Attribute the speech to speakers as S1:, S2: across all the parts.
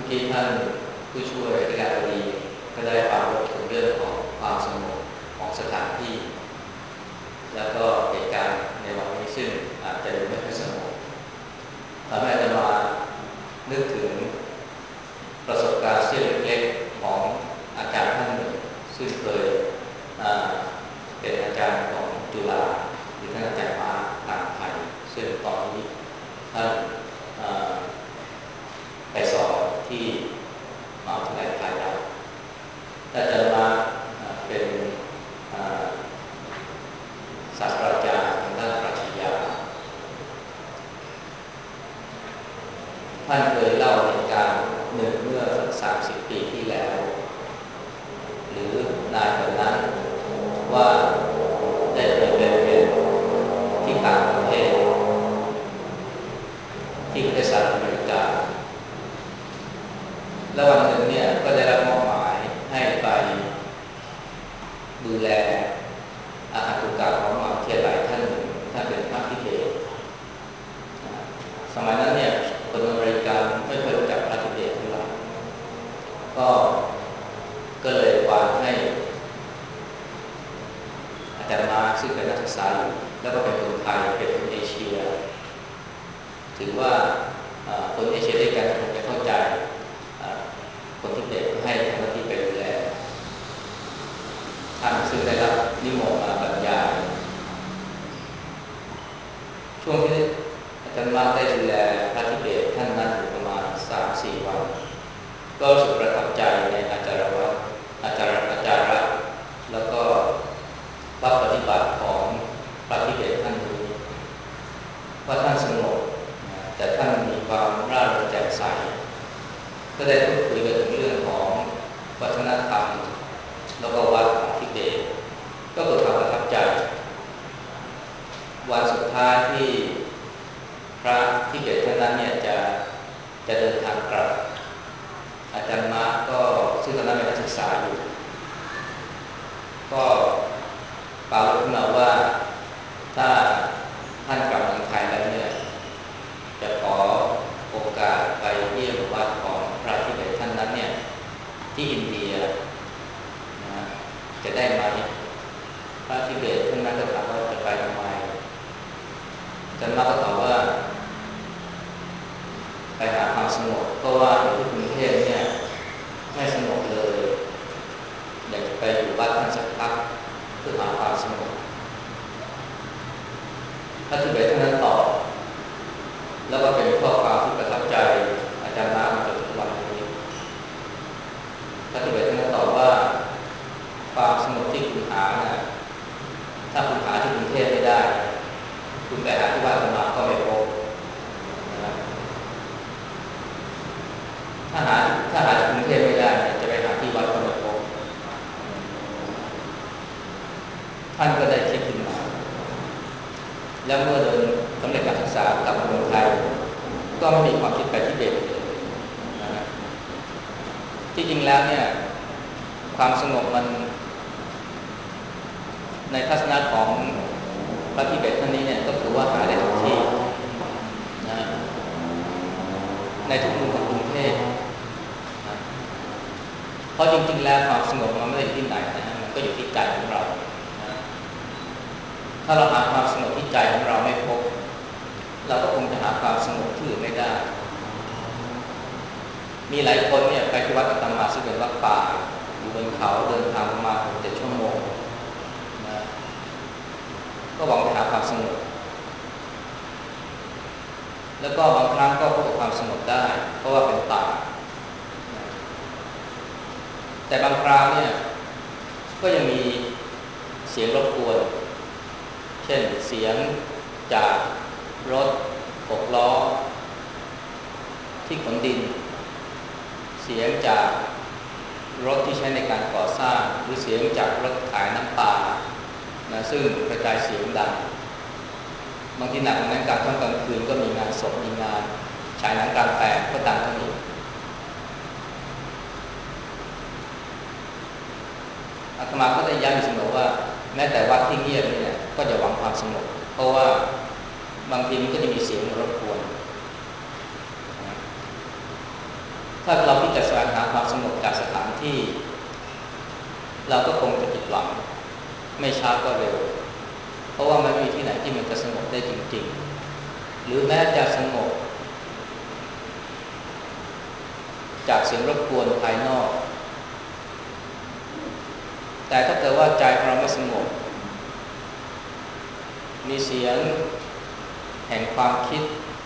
S1: ที่ท่านผู้ช่วยอธิการบดีก็ได้ปรารภถึงเรื่องของความสงบของสถานที่แล้วก็เหตุการณ์ในวันนี้ซึ่งอาจจะดูไม่ค่อยสงบทำให้อาตมานึกถึงประสบการณ์เสี้ยวเล็กๆของอาจารย์ท่านหนึ่งซึ่งเคยเป็นอาจารย์ของจุฬาหรือท่านอาจารย์มาต่างไทยซึ่งตอนนี้ท่านไปสอนที่มหาวิทยาลัยไทยแล้วอาจารย์มาเป็นศาสตราจารย์ทางด้านปรัชญาท่านเคยเล่าเหตุการณ์หนึ่งเมื่อ30 ปีที่แล้วหรือนานกว่านั้นว่าได้เคยไปเรียนที่ต่างประเทศที่ประเทศสหรัฐอเมริกาแล้ววันหนึ่งเนี่ยก็ได้รับมอบหมายให้ไปดูแลอาคารตุกะของมหาวิทยาลัยท่านหนึ่งท่านเป็นพระธิเบศสมัยนั้นเนี่ยคนอเมริกันไม่ค่อยรู้จักพระธิเบศเท่าไหร่ก็เลยวางให้อาจารย์มาซึ่งเป็นนักศึกษาอยู่แล้วก็เป็นคนไทยเป็นคนเอเชียถือว่าคนเอเชียด้วยกันคงจะเข้าใจคนทิเบตก็ให้ทำหน้าที่ไปดูแลท่านซึ่งได้รับนิมนต์มาบรรยายช่วงที่อาจารย์มาได้ดูแลพระทิเบตท่านนั้นอยู่ประมาณ 3-4 วันก็รู้สึกประทับใจในอาจารย์แล้วก็วัดปฏิบัติของพระทิเบตท่านนี้ว่าท่านสงบแต่ท่านมีความร่าเริงแจ่มใสก็ได้พูดคุยกันถึงเรื่องของวัฒนธรรมแล้วก็วัดของทิเบตก็เกิดความประทับใจวันสุดท้ายที่พระทิเบตท่านนั้นเนี่ยจะเดินทางกลับอาจารย์มาก็ซึ่งตอนนั้นเป็นนักศึกษาอยู่ก็กล่าวขึ้นมาว่าถ้าท่านกลับเมืองไทยแล้วเนี่ยจะขอโอกาสไปเยี่ยมวัดของพระทิเบตท่านนั้นเนี่ยที่อินเดียนะจะได้ไหมพระทิเบตท่านนั้นก็ถามว่าจะไปทำไมอาจารย์มาก็ตอบว่าไปหาความสงบเพราะว่าอยู่ที่กรุงเทพเนี่ยไม่สงบเลยอยากจะไปอยู่วัดท่านสักพักเพื่อหาความสงบพระทิเบตท่านนั้นตอบแล้วก็เป็นข้อความที่ประทับใจอาจารย์มาจนถึงวันนี้พระทิเบตท่านนั้นตอบว่าความสงบที่คุณหาเนี่ยถ้าคุณหาที่กรุงเทพไม่ได้คุณไปหาที่วัดมาก็ไม่พบนะถ้าหาที่กรุงเทพไม่ได้จะไปหาที่วัดก็ไม่พบท่านก็ได้คิดขึ้นมาแล้วเมื่อเดินสำเร็จการศึกษากลับเมืองไทยก็ไม่มีความคิดไปที่เบตเลยนะฮะที่จริงแล้วเนี่ยความสงบมันในทัศนะของพระทิเบตท่านนี้เนี่ยก็คือว่าหาได้ทุกที่นะในทุกมุมของกรุงเทพนะเพราะจริงๆแล้วความสงบมันไม่ได้อยู่ที่ไหนนะฮะมันก็อยู่ที่ใจของเรานะถ้าเราหาความสงบที่ใจของเราไม่พบเราก็คงจะหาความสงบที่อื่นไม่ได้มีหลายคนเนี่ยไปที่วัดอาตมาซึ่งเป็นวัดป่าอยู่บนเขาเดินทางประมาณ6-7 ชั่วโมงนะก็หวังไปหาความสงบแล้วก็บางครั้งก็พบความสงบได้เพราะว่าเป็นป่าแต่บางคราวเนี่ยก็ยังมีเสียงรบกวนเช่นเสียงจากรถ6 ล้อที่ขนดินเสียงจากรถที่ใช้ในการก่อสร้างหรือเสียงจากรถขายน้ำปลานะซึ่งกระจายเสียงดังบางทีหนักกว่านั้นกลางคืนก็มีงานศพมีงานฉายหนังกลางแปลงก็ดังขึ้นอีกอาตมาก็ได้ย้ำอยู่เสมอว่าแม้แต่วัดที่เงียบเนี่ยก็จะหวังความสงบเพราะว่าบางทีมันก็จะมีเสียงรบกวนถ้าเราพิจารณาหาความสงบจากสถานที่เราก็คงจะผิดหวังไม่ช้าก็เร็วเพราะว่ามันมีที่ไหนที่มันจะสงบได้จริงๆหรือแม้จะสงบจากเสียงรบกวนภายนอกแต่ถ้าเกิดว่าใจของเราไม่สงบมีเสียงแห่งความคิด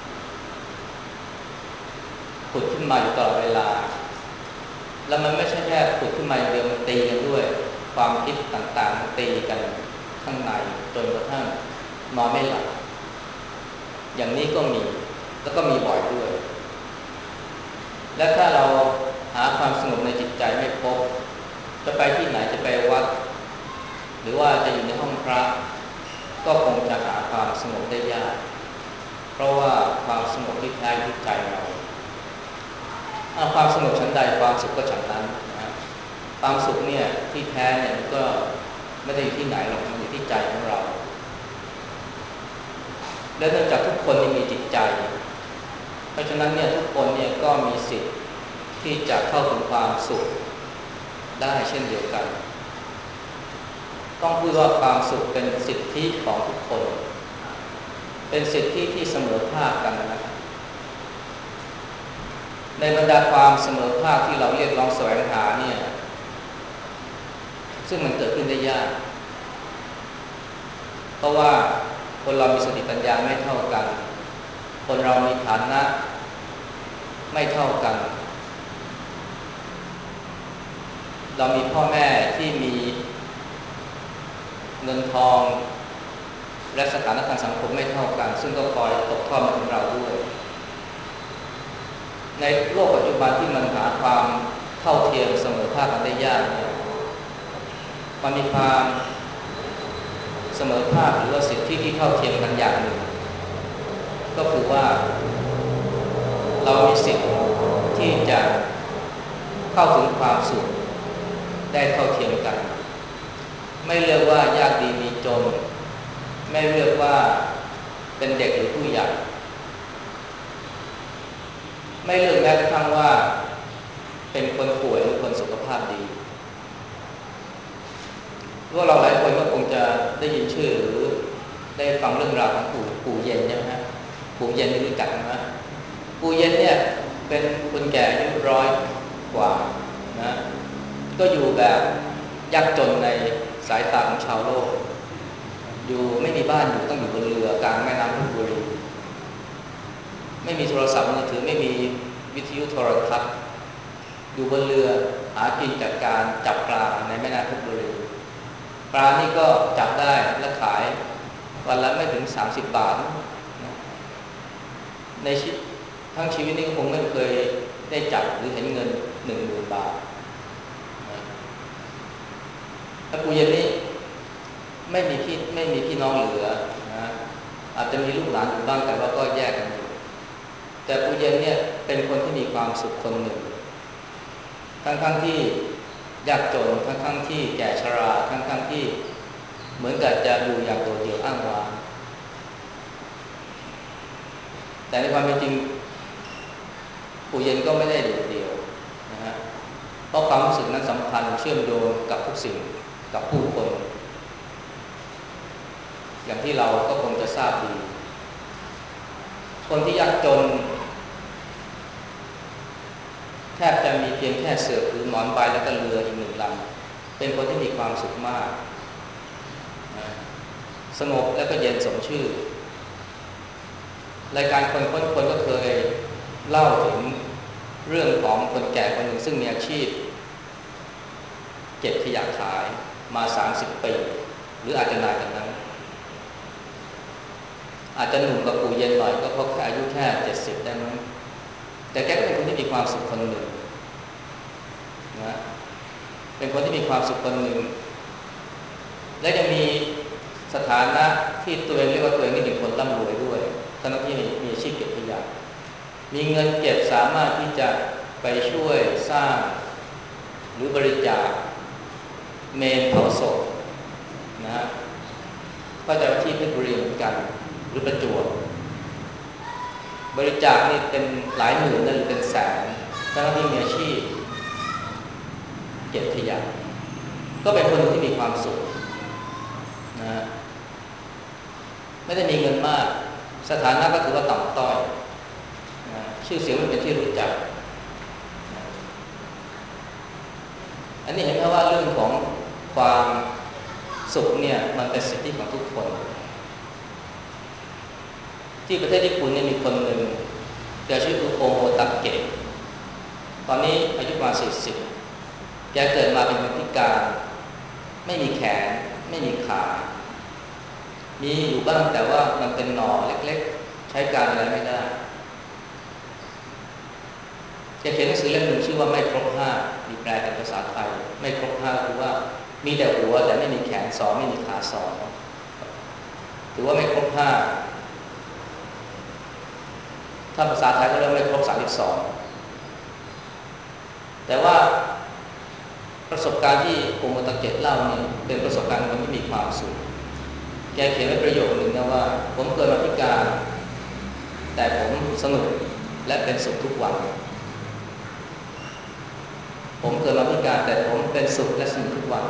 S1: ผุดขึ้นมาอยู่ตลอดเวลาแล้วมันไม่ใช่แค่ผุดขึ้นมาอย่างเดียวมันตีกันด้วยความคิดต่างๆมันตีกันข้างในจนกระทั่งนอนไม่หลับอย่างนี้ก็มีแล้วก็มีบ่อยด้วยและถ้าเราหาความสงบในจิตใจไม่พบจะไปที่ไหนจะไปวัดหรือว่าจะอยู่ในห้องพระก็คงจะหาความสงบได้ยากเพราะว่าความสงบที่แท้อยู่ที่ใจเราความสงบชั้นใดความสุขก็ชั้นนั้นนะความสุขเนี่ยที่แท้เนี่ยมันก็ไม่ได้อยู่ที่ไหนหรอกมันอยู่ที่ใจของเราและเนื่องจากทุกคนมีจิตใจเพราะฉะนั้นเนี่ยทุกคนเนี่ยก็มีสิทธิ์ที่จะเข้าถึงความสุขได้เช่นเดียวกันต้องพูดว่าความสุขเป็นสิทธิของทุกคนเป็นสิทธิที่เสมอภาคกันนะครับในบรรดาความเสมอภาคที่เราเรียกร้องแสวงหาเนี่ยซึ่งมันเกิดขึ้นได้ยากเพราะว่าคนเรามีสติปัญญาไม่เท่ากันคนเรามีฐานะไม่เท่ากันเรามีพ่อแม่ที่มีเงินทองและสถานะทางสังคมไม่เท่ากันซึ่งก็คอยตกทอดมาถึงเราด้วยในโลกปัจจุบันที่มันหาความเท่าเทียมเสมอภาคกันได้ยากเนี่ยมันมีความเสมอภาคหรือว่าสิทธิที่เท่าเทียมกันอย่างหนึ่งก็คือว่าเรามีสิทธิ์ที่จะเข้าถึงความสุขได้เท่าเทียมกันไม่เลือกว่ายากดีมีจนไม่เลือกว่าเป็นเด็กหรือผู้ใหญ่ไม่เลือกแม้กระทั่งว่าเป็นคนป่วยหรือคนสุขภาพดีพวกเราหลายคนก็คงจะได้ยินชื่อหรือได้ฟังเรื่องราวของปู่เย็นใช่ไหมฮะปู่เย็นนี่รู้จักไหมปู่เย็นเนี่ยเป็นคนแก่อายุ100 กว่านะก็อยู่แบบยากจนในสายตาของชาวโลกอยู่ไม่มีบ้านอยู่ต้องอยู่บนเรือกลางแม่น้ำเพชรบุรีไม่มีโทรศัพท์มือถือไม่มีวิทยุโทรทัศน์อยู่บนเรือหากินจากการจับปลาในแม่น้ำเพชรบุรีปลานี่ก็จับได้และขายวันละไม่ถึง30 บาทนะในทั้งชีวิตนี้ก็คงไม่เคยได้จับหรือเห็นเงิน10,000 บาทนะถ้าปู่เย็นนี้ไม่มีพี่น้องเหลือนะอาจจะมีลูกหลานอยู่บ้างแต่ว่าก็แยกกันอยู่แต่ปู่เย็นเนี่ยเป็นคนที่มีความสุขคนหนึ่งทั้งที่ยากจนทั้งที่แก่ชราทั้งที่เหมือนกับจะอยู่อย่างโดดเดี่ยวอ้างว้างแต่ในความเป็นจริงปู่เย็นก็ไม่ได้โดดเดี่ยวนะฮะเพราะความรู้สึกนั้นสัมพันธ์เชื่อมโยงกับทุกสิ่งกับผู้คนอย่างที่เราก็คงจะทราบดีคนที่ยากจนแทบจะมีเพียงแค่เสื่อหรือหมอนใบแล้วก็เรืออีก1 ลำเป็นคนที่มีความสุขมากนะสงบแล้วก็เย็นสมชื่อรายการคนค้นคนก็เคยเล่าถึงเรื่องของคนแก่คนหนึ่งซึ่งมีอาชีพเก็บขยะขายมา30 ปีหรืออาจจะนานกว่านั้นอาจจะหนุ่มกับปู่เย็นหน่อยก็เพราะแค่อายุแค่70ได้มั้งแต่แกก็เป็นคนที่มีความสุขคนหนึ่งนะเป็นคนที่มีความสุขคนหนึ่งและยังมีสถานะที่ตัวเองเรียกว่าตัวเองนี่เป็นคนร่ำรวยด้วยทั้งที่มีอาชีพเก็บขยะมีเงินเก็บสามารถที่จะไปช่วยสร้างหรือบริจาคเมนเผาศพนะฮะก็จะที่เพชรบุรีเหมือนกันหรือประจวบบริจาคนี่เป็นหลายหมื่นหรือเป็นแสนทั้งที่มีอาชีพเก็บขยะก็เป็นคนที่มีความสุขนะไม่ได้มีเงินมากสถานะก็ถือว่าต่ำต้อยนะชื่อเสียงมันเป็นที่รู้จักนะอันนี้เห็นไหมว่าเรื่องของความสุขเนี่ยมันเป็นสิทธิของทุกคนที่ประเทศญี่ปุ่นเนี่ยมีคนหนึ่งแกชื่อโอโมตะเกะตอนนี้อายุประมาณ40แกเกิดมาเป็นคนพิการไม่มีแขนไม่มีขามีอยู่บ้างแต่ว่ามันเป็นหน่อเล็กๆใช้การอะไรไม่ได้แกเขียนหนังสือเล่มหนึ่งชื่อว่าไม่ครบ5มีแปลเป็นภาษาไทยไม่ครบ5คือว่ามีแต่หัวแต่ไม่มีแขน2ไม่มีขา2ถือว่าไม่ครบ5ถ้าภาษาไทยก็เรียกไม่ครบ32แต่ว่าประสบการณ์ที่โอโมตะเกะเล่าเนี่ยเป็นประสบการณ์คนที่มีความสุขแกเขียนไว้ประโยคนึงนะว่าผมเกิดมาพิการแต่ผมสนุกและเป็นสุขทุกวันผมเกิดมาพิการแต่ผมเป็นสุขและสนุกทุกวัน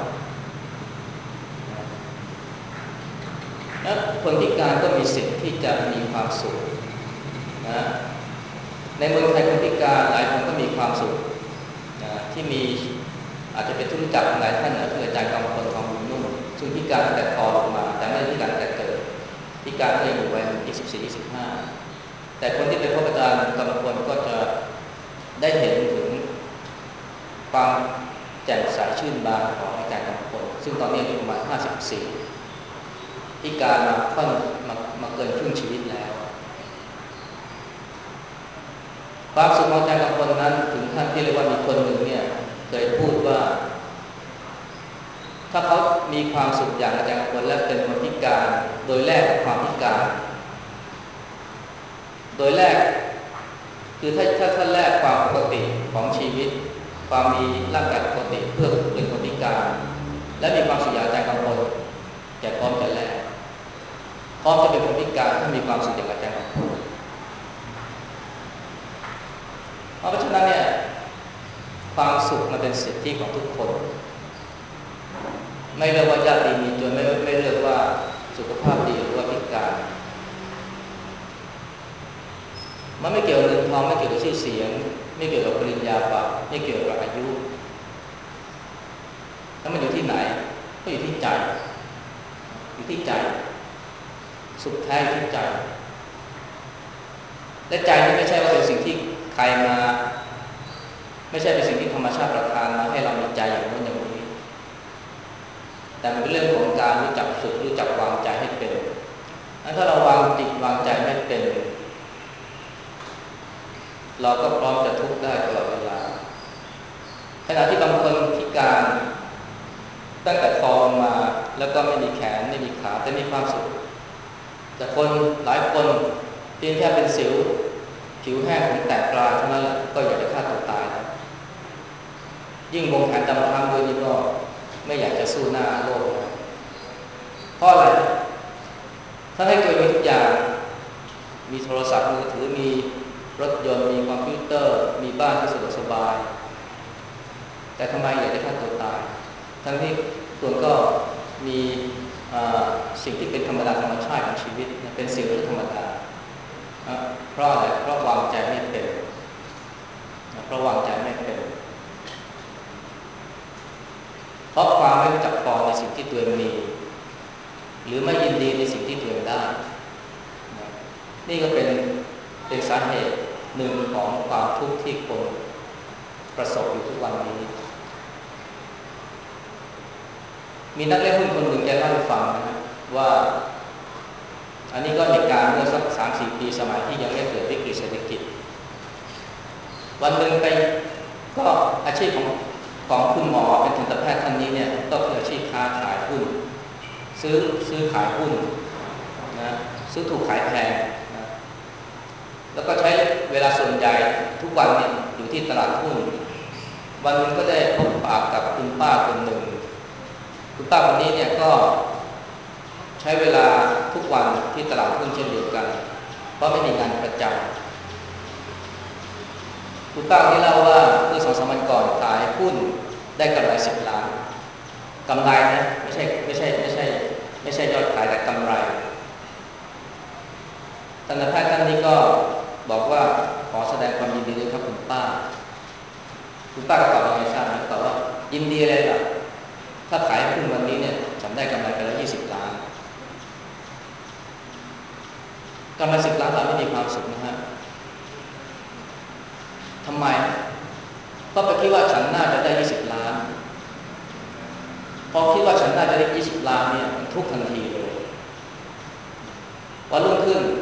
S1: และคนพิการก็มีสิทธิ์ที่จะมีความสุขนะในเมืองไทยคนพิการหลายคนก็มีความสุขนะที่มีอาจจะเป็นที่รู้จักหลายท่านนะคืออาจารย์กำพลทองบุญนุ่มซึ่งพิการตั้งแต่คลอดออกมาแต่ไม่ได้พิการตั้งแต่เกิดพิการก็ยังอยู่วัย24-25แต่คนที่เป็นพบอาจารย์กำพลก็จะได้เห็นถึงความแจ่มใสชื่นบานของอาจารย์กำพลซึ่งตอนนี้อายุประมาณ54พิการมาเกินครึ่งชีวิตแล้วความสุขของอาจารย์กำพลนั้นถึงขั้นที่เรียกว่ามีคนหนึ่งเนี่ยเคยพูดว่าถ้าเขามีความสุขอย่างอาจารย์กำพลและเป็นคนพิการโดยแลกกับความพิการโดยแรกคือถ้าแลกความปกติของชีวิตความมีร่างกายปกติเพื่อเป็นคนพิการและมีความสุขอย่างอาจารย์กำพลแกพร้อมจะแลกพร้อมจะเป็นคนพิการถ้ามีความสุขอย่างอาจารย์กำพลเพราะฉะนั้นเนี่ยความสุขมันเป็นสิทธิของทุกคนไม่เลือกว่ายากดีมีจนไม่เลือกว่าสุขภาพดีหรือว่าพิการมันไม่เกี่ยวกับเงินทองไม่เกี่ยวกับชื่อเสียงไม่เกี่ยวกับปริญญาบัตรไม่เกี่ยวกับอายุแล้วมันอยู่ที่ไหนก็อยู่ที่ใจอยู่ที่ใจสุขแท้อยู่ที่ใจและใจนี่ไม่ใช่ว่าเป็นสิ่งที่ใครมาไม่ใช่เป็นสิ่งที่ธรรมชาติประทานมาให้เรามีใจอย่างนั้นอย่างนี้แต่มันเป็นเรื่องของการรู้จักฝึกรู้จักวางใจให้เป็นถ้าเราวางจิตวางใจไม่เป็นเราก็พร้อมจะทุกข์ได้ตลอดเวลาขณะที่บางคนพิการตั้งแต่คอมาแล้วก็ไม่มีแขนไม่มีขาแต่มีความสุขแต่คนหลายคนเพียงแค่เป็นสิวผิวแห้งผมแตกปลายเท่านั้นแหละก็อยากจะฆ่าตัวตายแล้วยิ่งวงแขนดำคล้ำด้วยนี่ก็ไม่อยากจะสู้หน้าโลกนะเพราะอะไรถ้าให้ตัวเองทุกอย่างมีโทรศัพท์มือถือมีรถยนต์มีคอมพิวเตอร์มีบ้านที่สะดวกสบายแต่ทำไมอยากจะฆ่าตัวตายทั้งที่ตัวก็มีสิ่งที่เป็นธรรมดาธรรมชาติของชีวิตเป็นสิ่งที่ธรรมดาเพราะอะไรเพราะวางใจไม่เป็นเพราะวางใจไม่เป็นเพราะความไม่รู้จักพอในสิ่งที่ตัวเองมีหรือไม่ยินดีในสิ่งที่ตัวเองได้นี่ก็เป็นสาเหตุหนึ่งของความทุกข์ที่คนประสบอยู่ทุกวันนี้มีนักเล่นหุ้นคนหนึ่งแกเล่าให้ฟังนะว่าอันนี้ก็เหตุการณ์เมื่อสัก 3-4 ปีสมัยที่ยังไม่เกิดวิกฤตเศรษฐกิจวันหนึ่งไปก็อาชีพของคุณหมอเป็นทันตแพทย์ท่านนี้เนี่ยก็คืออาชีพค้าขายหุ้นซื้อขายหุ้นนะซื้อถูกขายแพงนะแล้วก็ใช้เวลาส่วนใหญ่ทุกวันเนี่ยอยู่ที่ตลาดหุ้นวันนึงก็ได้พบปะกับคุณป้าคนหนึ่งคุณป้าคนนี้เนี่ยก็ใช้เวลาทุกวันที่ตลาดหุ้นเช่นเดียวกันเพราะไม่มีงานประจคุณป้าที่เล่าว่าเมื่อ2-3 วันก่อนขายหุ้นได้กำไร10 ล้านกำไรนะไม่ใช่ยอดขายแต่กำไรทันตแพทย์ท่านนี้ก็บอกว่าขอแสดงความยินดีด้วยครับคุณป้าก็ตอบยังไงทราบไหมตอบว่ายินดีเลยล่ะถ้าขายหุ้นวันนี้เนี่ยฉันได้กำไรไปแล้ว20 ล้านกำไร10 ล้านเราไม่มีความสุขนะฮะทำไมเพราะไปคิดว่าฉันน่าจะได้20 ล้านพอคิดว่าฉันน่าจะได้20 ล้านเนี่ยมันทุกทันทีเลยวันรุ่งขึ้น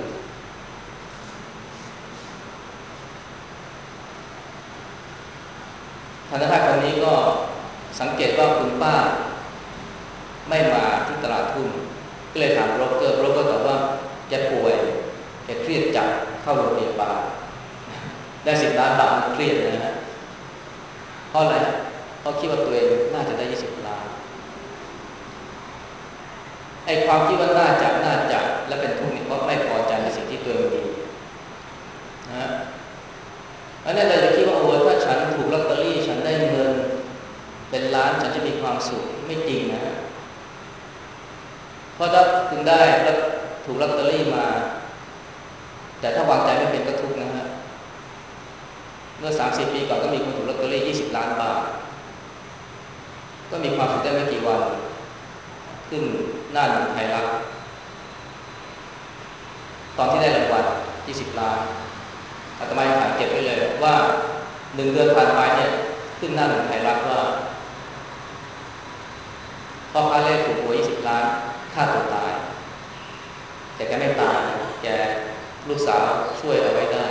S1: ทันตแพทย์คนนี้ก็สังเกตว่าคุณป้าไม่มาที่ตลาดหุ้นก็เลยถามโบรกเกอร์ตอบว่าแกป่วยแกเครียดจัดเข้าโรงพยาบาลได้10 ล้านเครียดนะฮะเพราะอะไรเพราะคิดว่าตัวเองน่าจะได้20 ล้านไอ้ความคิดว่าน่าจะและเป็นทุกข์นี่เพราะไม่พอใจในสิ่งที่ตัวเองมีนะอันนี้เราจะคิดว่าโอ้ถ้าฉันถูกลอตเตอรี่ฉันได้เงินเป็นล้านฉันจะมีความสุขไม่จริงนะเพราะถ้าคุณได้แล้วถูกลอตเตอรี่มาแต่ถ้าวางใจไม่เป็นก็ทุกข์นะฮะเมื่อ30 ปีก่อนก็มีคนถูกลอตเตอรี่20 ล้านบาทก็มีความสุขได้ไม่กี่วันขึ้นหน้าหนึ่งไทยรัฐตอนที่ได้รางวัล20 ล้านอาตมาถ่ายเก็บไว้เลยว่า1 เดือนผ่านไปเนี่ยขึ้นหน้าหนึ่งไทยรัฐว่าพ่อค้าเลขถูกหวย20 ล้านฆ่าตัวตายแต่แกไม่ตายแกลูกสาวช่วยเอาไว้ได้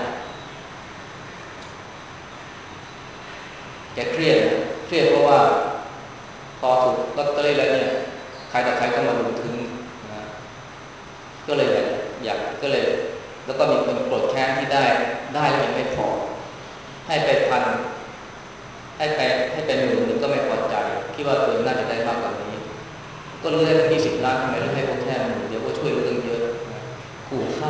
S1: แกเครียดเพราะว่าพอถูกลอตเตอรี่แล้วเนี่ยใครต่อใครก็มารุมถึงนะก็เลยก็เลยแล้วก็มีคนโกรธแค้นที่ได้แล้วยังไม่พอให้ไปพันให้ไป10,000ก็ไม่พอใจคิดว่าตัวเองน่าจะได้มากกว่านี้ก็รู้ได้ตั้ง20 ล้านทำไมรู้ให้เขาแค่10,000เดี๋ยวก็ช่วยเรื่องเยอะขู่ฆ่า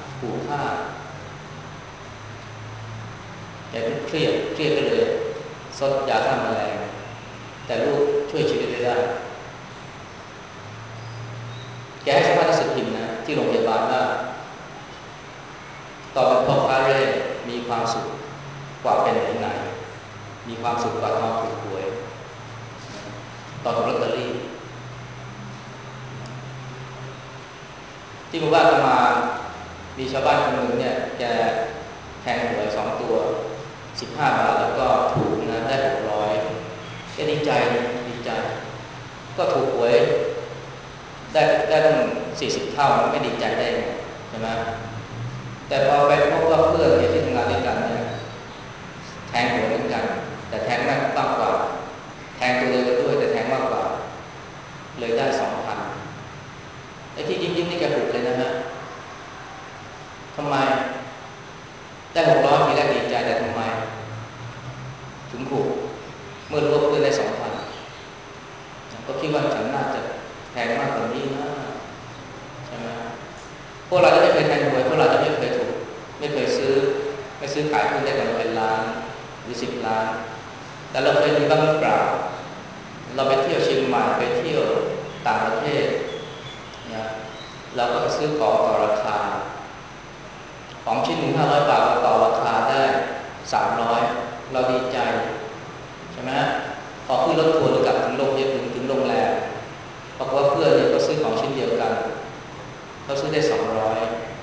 S1: แกเครียดก็เลยซดยาฆ่าแมลงแต่ลูกช่วยชีวิตได้แกให้สัมภาษณ์หนังสือพิมพ์นะที่โรงพยาบาลว่าตอนเป็นพ่อค้าเร่มีความสุขกว่าเป็นไหนมีความสุขกว่าตอนถูกหวยตอนถูกลอตเตอรี่ที่บอกว่าจะมามีชาวบ้านคนหนึ่งเนี่ยแกแทงหวย2 ตัว15 บาทแล้วก็ถูกนะได้600ก็ดีใจก็ถูกหวยได้ตั้ง40 เท่าไม่ดีใจได้ใช่ไหมแต่พอไปพบว่าเพื่อนเนี่ยที่ทำงานด้วยกันเนี่ยแทงหวยเหมือนกันแต่แทงมากกว่าแทงตัวเดียวกันด้วยแต่แทงมากกว่าเลยได้2,000ไอ้ที่ยิ้มนี่แกถูกเลยนะฮะทำไมได้600ทีแรกดีใจแต่ทำไมถึงถูกเมื่อรู้ว่าเพื่อนได้2,000ก็คิดว่าฉันน่าจะแทงมากกว่านี้นะใช่ไหมพวกเราจะไม่เคยแทงหวยพวกเราจะไม่เคยถูกไม่เคยซื้อขายหุ้นได้กำไรเป็นล้านหรือ10 ล้านแต่เราเคยมีบ้างหรือเปล่าเราไปเที่ยวเชียงใหม่ไปเที่ยวต่างประเทศนะเราก็ไปซื้อของต่อราคาของชิ้นหนึ่ง500 บาทเราต่อราคาได้300เราดีใจใช่ไหมพอขึ้นรถทัวร์หรือกลับถึงโรงแรมปรากฏว่าเพื่อนเนี่ยก็ซื้อของชิ้นเดียวกันเขาซื้อได้200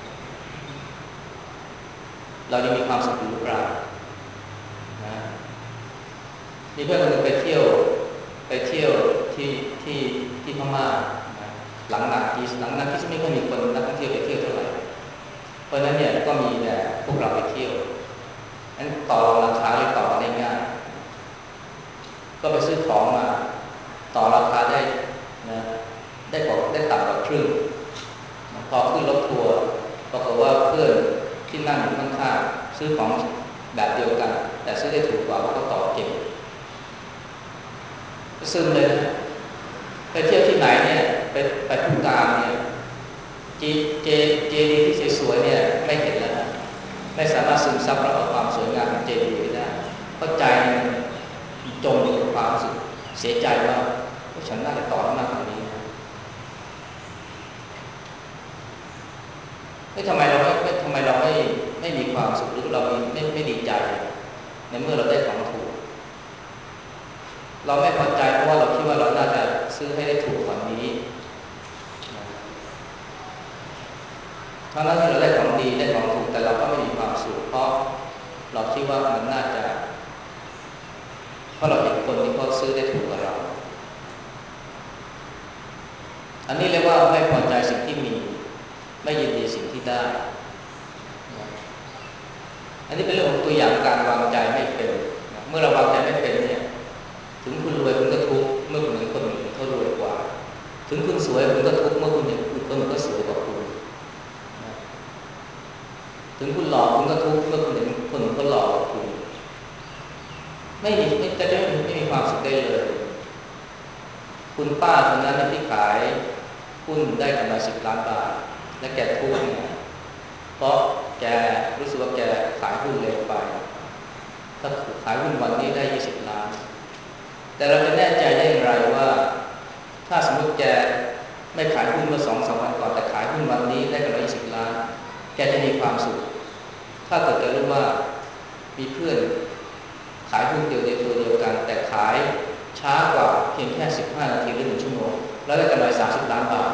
S1: เราจะมีความสุขหรือเปล่านะมีเพื่อนคนหนึ่งไปเที่ยวที่พม่านะหลังนาทีที่ไม่ค่อยมีคนนักท่องเที่ยวไปเที่ยวเท่าไหร่เพราะนั้นเนี่ยก็มีแต่พวกเราไปเที่ยวนั้นต่อรองราคาเลยต่อได้ง่ายก็ไปซื้อของมาต่อราคาได้นะได้ต่ำกว่าครึ่งพอขึ้นรถทัวร์ปรากฏว่าเพื่อนที่นั่งอยู่ข้างๆซื้อของแบบเดียวกันแต่ซื้อได้ถูกกว่าเพราะเขาต่อเก่งซึมเลยนะไปเที่ยวที่ไหนเนี่ยไปผู้การเนี่ยเจดีที่สวยๆเนี่ยไม่เห็นแล้วนะไม่สามารถซึมซับแล้วเอาความสวยงามของเจดีย์ได้เพราะใจมันจมอยู่กับความรู้สึกเสียใจว่าฉันน่าจะต่อให้มากกว่านี้นะทำไมเราไม่มีความสุขหรือเราไม่ดีใจในเมื่อเราได้ของถูกเราไม่พอใจเพราะว่าเราคิดว่าเราน่าจะซื้อให้ได้ถูกกว่านี้ทั้งนั้นที่เราได้ของดีได้ของถูกแต่เราก็ไม่มีความสุขเพราะเราคิดว่ามันน่าจะเพราะเราเห็นคนที่เขาซื้อได้ถูกกว่าเราอันนี้เรียกว่าไม่พอใจสิ่งที่มีไม่ยินดีสิ่งที่ได้อันนี้เป็นเรื่องของตัวอย่างการวางใจไม่เป็นเมื่อเราวางใจไม่เป็นเนี่ยถึงคุณรวยคุณก็ทุกข์เมื่อคุณเห็นคนอื่นเขารวยกว่าถึงคุณสวยคุณก็ทุกข์เมื่อคุณเห็นคนอื่นก็สวยกว่าคุณถึงคุณหล่อคุณก็ทุกข์เมื่อคุณเห็นคนอื่นเขาหล่อกว่าคุณไม่มีความสุขได้เลยคุณป้าคนนั้นที่ขายหุ้นได้กำไร10 ล้านบาทและแกทุกข์เนี่ยเพราะแกรู้สึกว่าแกขายหุ้นเร็วไปถ้าขายหุ้นวันนี้ได้20 ล้านแต่เราจะแน่ใจได้อย่างไรว่าถ้าสมมติแกไม่ขายหุ้นเมื่อ2-3 วันก่อนแต่ขายหุ้นวันนี้ได้กำไร20 ล้านแกจะมีความสุขถ้าเกิดแกรู้ว่ามีเพื่อนขายหุ้นเดียวตัวเดียวกันแต่ขายช้ากว่าเพียงแค่15 นาทีหรือ1 ชั่วโมงแล้วได้กำไร30 ล้านบาท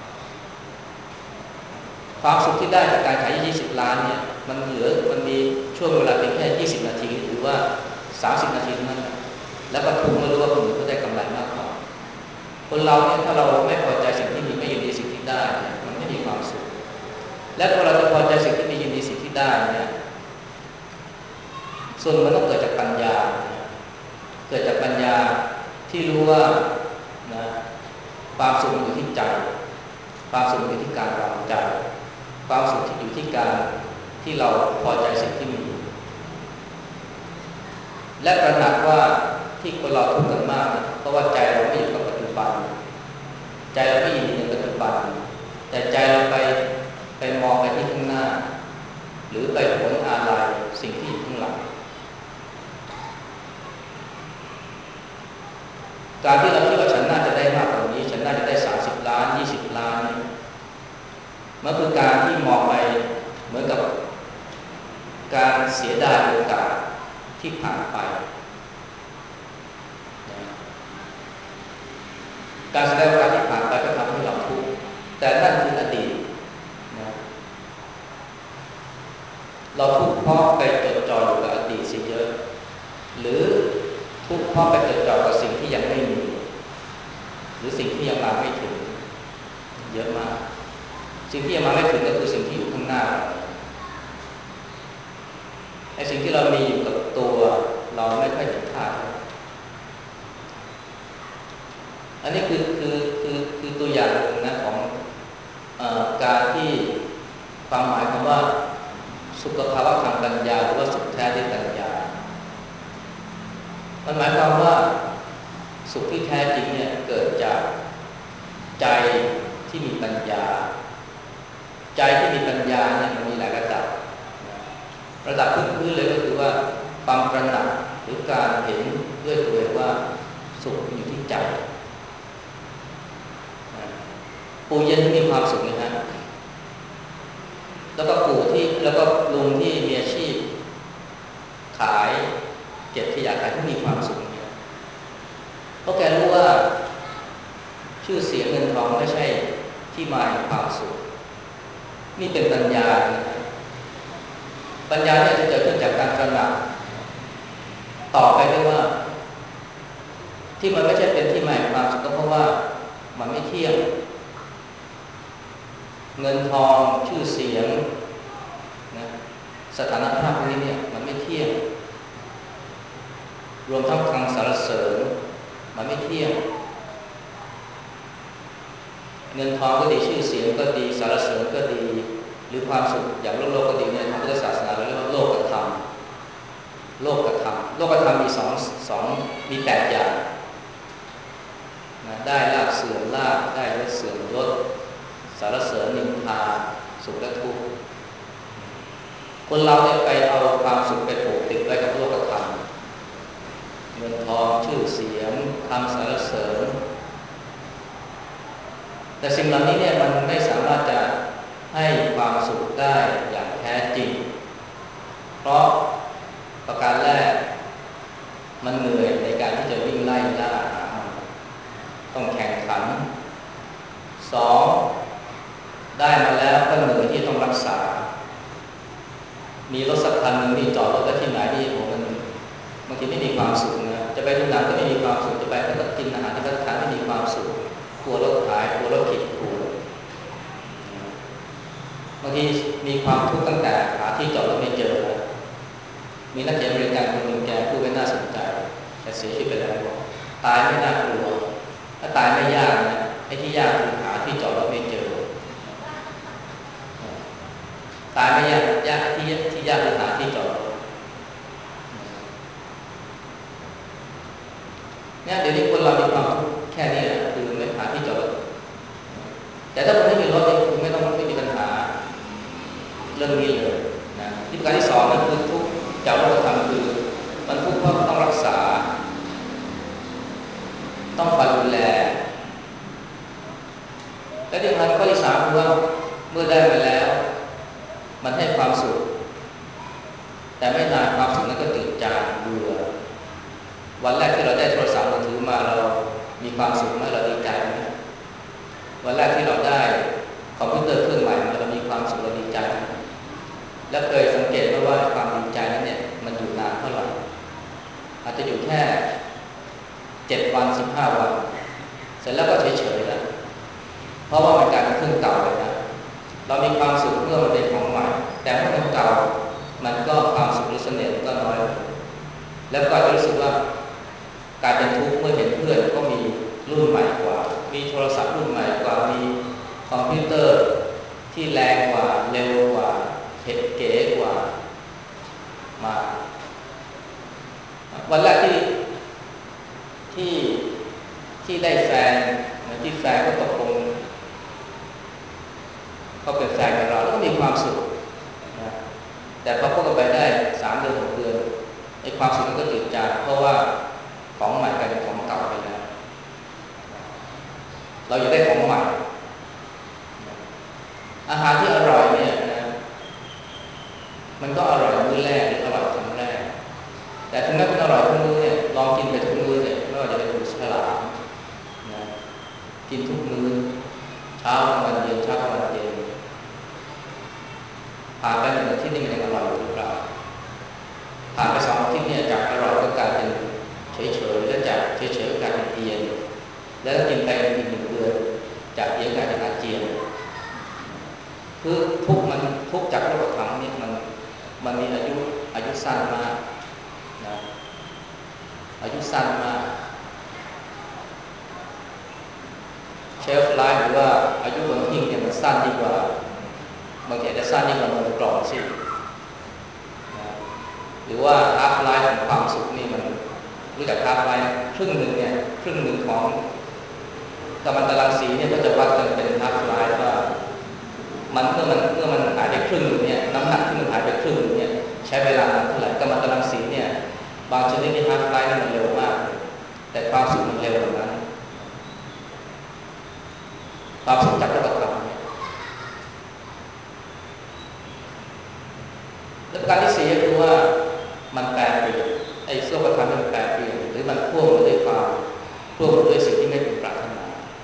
S1: ความสุขที่ได้จากการขาย20 ล้านเนี่ยมันมีช่วงเวลาเพียงแค่20 นาทีหรือว่า30 นาทีเท่านั้นแล้วก็ทุกข์เมื่อรู้ว่าคนอื่นเขาได้กำไรมากกว่าคนเราเนี่ยถ้าเราไม่พอใจสิ่งที่มีไม่ยินดีสิ่งที่ได้มันไม่มีความสุขและพอเราจะพอใจสิ่งที่มียินดีสิ่งที่ได้เนี่ยส่วนมันต้องเกิดจากปัญญาเกิดจากปัญญาที่รู้ว่านะความสุขอยู่ที่ใจความสุขอยู่ที่การวางใจความสุขที่อยู่ที่การที่เราพอใจสิ่งที่มีและตระหนักว่าที่คนเราทุกข์กันมากเพราะว่าใจเราไม่อยู่กับปัจจุบันใจเราไม่อยู่ในปัจจุบันแต่ใจเราไปมองไปที่ข้างหน้าหรือไปหวนอาลัยสิ่งที่อยู่ข้างหลังการที่เราคิดว่าฉันน่าจะได้มากกว่านี้ฉันน่าจะได้30 ล้าน20 ล้านนี่มันคือการที่มองไปเหมือนกับการเสียดายโอกาสที่ผ่านไปการเสียดายโอกาสที่ผ่านไปก็ทำให้เราทุกข์แต่นั่นคืออดีตนะเราทุกข์เพราะไปจดจ่ออยู่กับอดีตเสียเยอะหรือทุกข์เพราะไปจดจ่อกับสิ่งที่ยังไม่มีหรือสิ่งที่ยังมาไม่ถึงเยอะมากสิ่งที่ยังมาไม่ถึงก็คือสิ่งที่อยู่ข้างหน้าไอ้สิ่งที่เรามีอยู่กับตัวเราไม่ค่อยเห็นค่าอันนี้คือตัวอย่างหนึ่งนะของการที่ความหมายคำว่าสุขภาวะทางปัญญาหรือว่าสุขแท้ด้วยปัญญามันหมายความว่าสุขที่แท้จริงเนี่ยเกิดจากใจที่มีปัญญาใจที่มีปัญญาเนี่ยมันมีหลายระดับพื้นเลยก็คือว่าความตระหนักหรือการเห็นด้วยตัวเองว่าสุขอยู่ที่ใจปู่เย็นที่มีความสุขนะฮะแล้วก็ลุงที่มีอาชีพขายเก็บขยะขายที่มีความสุขเนี่ยเพราะแกรู้ว่าชื่อเสียงเงินทองไม่ใช่ที่มาแห่งความสุขนี่เป็นปัญญานะปัญญาเนี่ยจะเกิดขึ้นจากการตระหนักต่อไปด้วยว่าที่มันไม่ใช่เป็นที่มาแห่งความสุขก็เพราะว่ามันไม่เที่ยงเงินทองชื่อเสียงนะสถานภาพพวกนี้เนี่ยมันไม่เที่ยงรวมทั้งคำสรรเสริญมันไม่เที่ยงเงินทองก็ดีชื่อเสียงก็ดีสรรเสริญก็ดีหรือความสุขอย่างโลกก็ดีเนี่ยทางพุทธศาสนาเรียกว่าโลกธรรมมีมี8 อย่างนะได้ลาภเสื่อมลาภได้ยศเสื่อมยศสรรเสริญนินทาสุขและทุกข์คนเราเนี่ยไปเอาความสุขไปผูกติดไว้กับโลกธรรมเงินทองชื่อเสียงคำสรรเสริญแต่สิ่งเหล่านี้เนี่ยมันไม่สามารถจะให้ความสุขได้อย่างแท้จริงเพราะประการแรกมันเหนื่อยในการที่จะวิ่งไล่ล่าหามันต้องแข่งขันสองได้มาแล้วก็เหนื่อยที่ต้องรักษามีรถสักคันหนึ่งที่จอดรถได้ที่ไหนที่มันบางทีไม่มีความสุขนะจะไปดูหนังก็ไม่มีความสุขจะไปก็กินอาหารที่ร้านค้าไม่มีความสุขกลัวรถหายกลัวรถผิดกลัวบางทีมีความทุกข์ตั้งแต่หาที่จอดรถไม่เจอนะมีนักเขียนบริการคนหนึ่งแกพูดไว้น่าสนใจแต่เสียชีวิตไปแล้วบอกตายไม่น่ากลัวถ้าตายไม่ยากนะไอ้ที่ยากคือหาที่จอดรถไม่เจอตายไม่ยากยากที่ยากคือหาที่จอดรถเนี่ยเดี๋ยวนี้คนเรามีความทุกข์แค่นี้แหละคือไม่หาที่จอดรถแต่ถ้าคุณไม่มีรถเนี่ยคุณไม่มีปัญหาเรื่องนี้เลยนะที่ประการที่สองนั่นคือทุกข์จากโลกธรรมคือมันทุกข์เพราะต้องรักษาต้องคอยดูแลและที่สำคัญข้อที่สามคือว่าเมื่อได้มาแล้วมันให้ความสุขแต่ไม่นานความสุขนั้นก็จืดจางเบื่อวันแรกที่เราได้โทรศัพท์มือถือมาเรามีความสุขไหมเราดีใจไหมวันแรกที่เราได้คอมพิวเตอร์เครื่องใหม่มาเรามีความสุขเราดีใจไหมและเคยสังเกตไหมว่าความดีใจนั้นเนี่ยมันอยู่นานเท่าไหร่อาจจะอยู่แค่7 วัน15 วันเสร็จแล้วก็เฉยๆแล้วเพราะว่ามันกลายเป็นเครื่องเก่าเลยนะเรามีความสุขเมื่อมันเป็นของใหม่แต่เมื่อมันเก่ามันก็ความสุขหรือเสน่ห์ก็น้อยลงแล้วก็จะรู้สึกว่ากลายเป็นทุกข์เมื่อเห็นเพื่อนก็มีรุ่นใหม่กว่ามีโทรศัพท์รุ่นใหม่กว่ามีคอมพิวเตอร์ที่แรงกว่าเร็วกว่าเก๋กว่ามาวันแรกที่ที่ได้แฟนที่แฟนก็ตกลงเขาเป็นแฟนกับเราแล้วก็มีความสุขนะแต่พอคบกันไปได้3 เดือน6 เดือนไอ้ความสุขมันก็จืดจางเพราะว่าของใหม่กลายเป็นของเก่าไปแล้วเราอยากได้ของใหม่อาหารที่อร่อยเนี่ยนะมันก็อร่อยมื้อแรกหรืออร่อยครั้งแรกแต่ถึงแม้มันอร่อยทุกมื้อเนี่ยลองกินไปทุกมื้อเนี่ยไม่ว่าจะเป็นหมูฉลามนะกินทุกมื้อเช้ากลางวันเย็นเช้ากลางวันเย็นผ่านไป1 อาทิตย์นี่มันยังอร่อยอยู่หรือเปล่าผ่านไป2 อาทิตย์เนี่ยจากอร่อยก็กลายเป็นเฉยๆแล้วจากเฉยๆก็กลายเป็นเอียนแล้วกินไปอีก1 เดือนจากเอียนกลายเป็นอาเจียนคือทุกมันทุกจากโลกธรรมนี่มันมีอายุสั้นมากนะอายุสั้นมากเชฟไลฟ์หรือว่าอายุบนหิ้งเนี่ยมันสั้นดีกว่าบางทีอาจจะสั้นยิ่งกว่านมกล่องสินะหรือว่าฮาล์ฟไลฟ์ของความสุขนี่มันรู้จักฮาล์ฟไลฟ์ครึ่งหนึ่งเนี่ยครึ่งหนึ่งของกัมมันตรังสีเนี่ยก็จะวัดกันเป็นฮาล์ฟไลฟ์ว่ามันเมื่อมันหายไปครึ่งหนึ่งเนี่ยน้ำหนักที่มันหายไปครึ่งหนึ่งเนี่ยใช้เวลาเท่าไหร่กัมมันตรังสีเนี่ยบางชนิดที่ฮาล์ฟไลฟ์นี่มันเร็วมากแต่ความสุขมันเร็วกว่านั้นความสุขจากโลกธรรมเนี่ยและประการที่4ก็คือว่ามันแปรเปลี่ยนไอ้โลกธรรมมันแปรเปลี่ยนหรือมันพ่วงมาด้วยความพ่วงมาด้วยสิ่งที่ไม่เป็นปรารถนา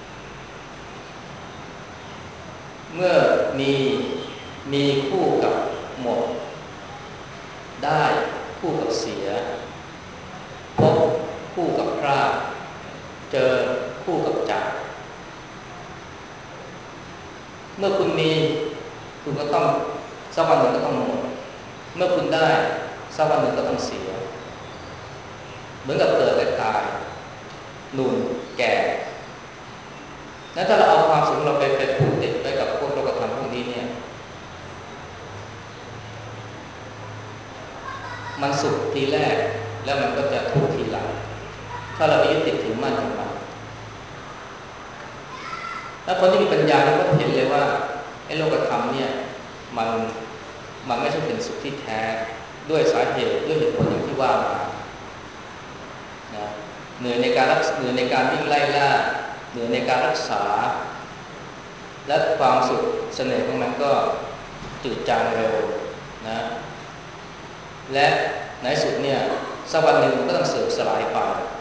S1: เมื่อมีคู่กับหมดได้คู่กับเสียพบคู่กับพลาดเจอคู่กับจากเมื่อคุณมีคุณก็ต้องสักวันหนึ่งก็ต้องหมดเมื่อคุณได้สักวันหนึ่งก็ต้องเสียเหมือนกับเกิดและตายหนุ่มแก่แล้วถ้าเราเอาความสุขเราไปผูกติดไว้กับพวกโลกธรรมพวกนี้เนี่ยมันสุขทีแรกแล้วมันก็จะทุกข์ทีหลังถ้าเราไปยึดติดถือมั่นกับมันแล้วคนที่มีปัญญาเขาก็เห็นเลยว่าไอ้โลกธรรมเนี่ยมันมันไม่ใช่เป็นสุขที่แท้ด้วยสาเหตุด้วยเหตุผลอย่างที่ว่ามานะเหนื่อยในการเหนื่อยในการวิ่งไล่ล่าเหนื่อยในการรักษาและความสุขเสน่ห์ของมันก็จืดจางเร็วนะและในสุดเนี่ยสักวันหนึ่งก็ต้องเสื่อมสลายไป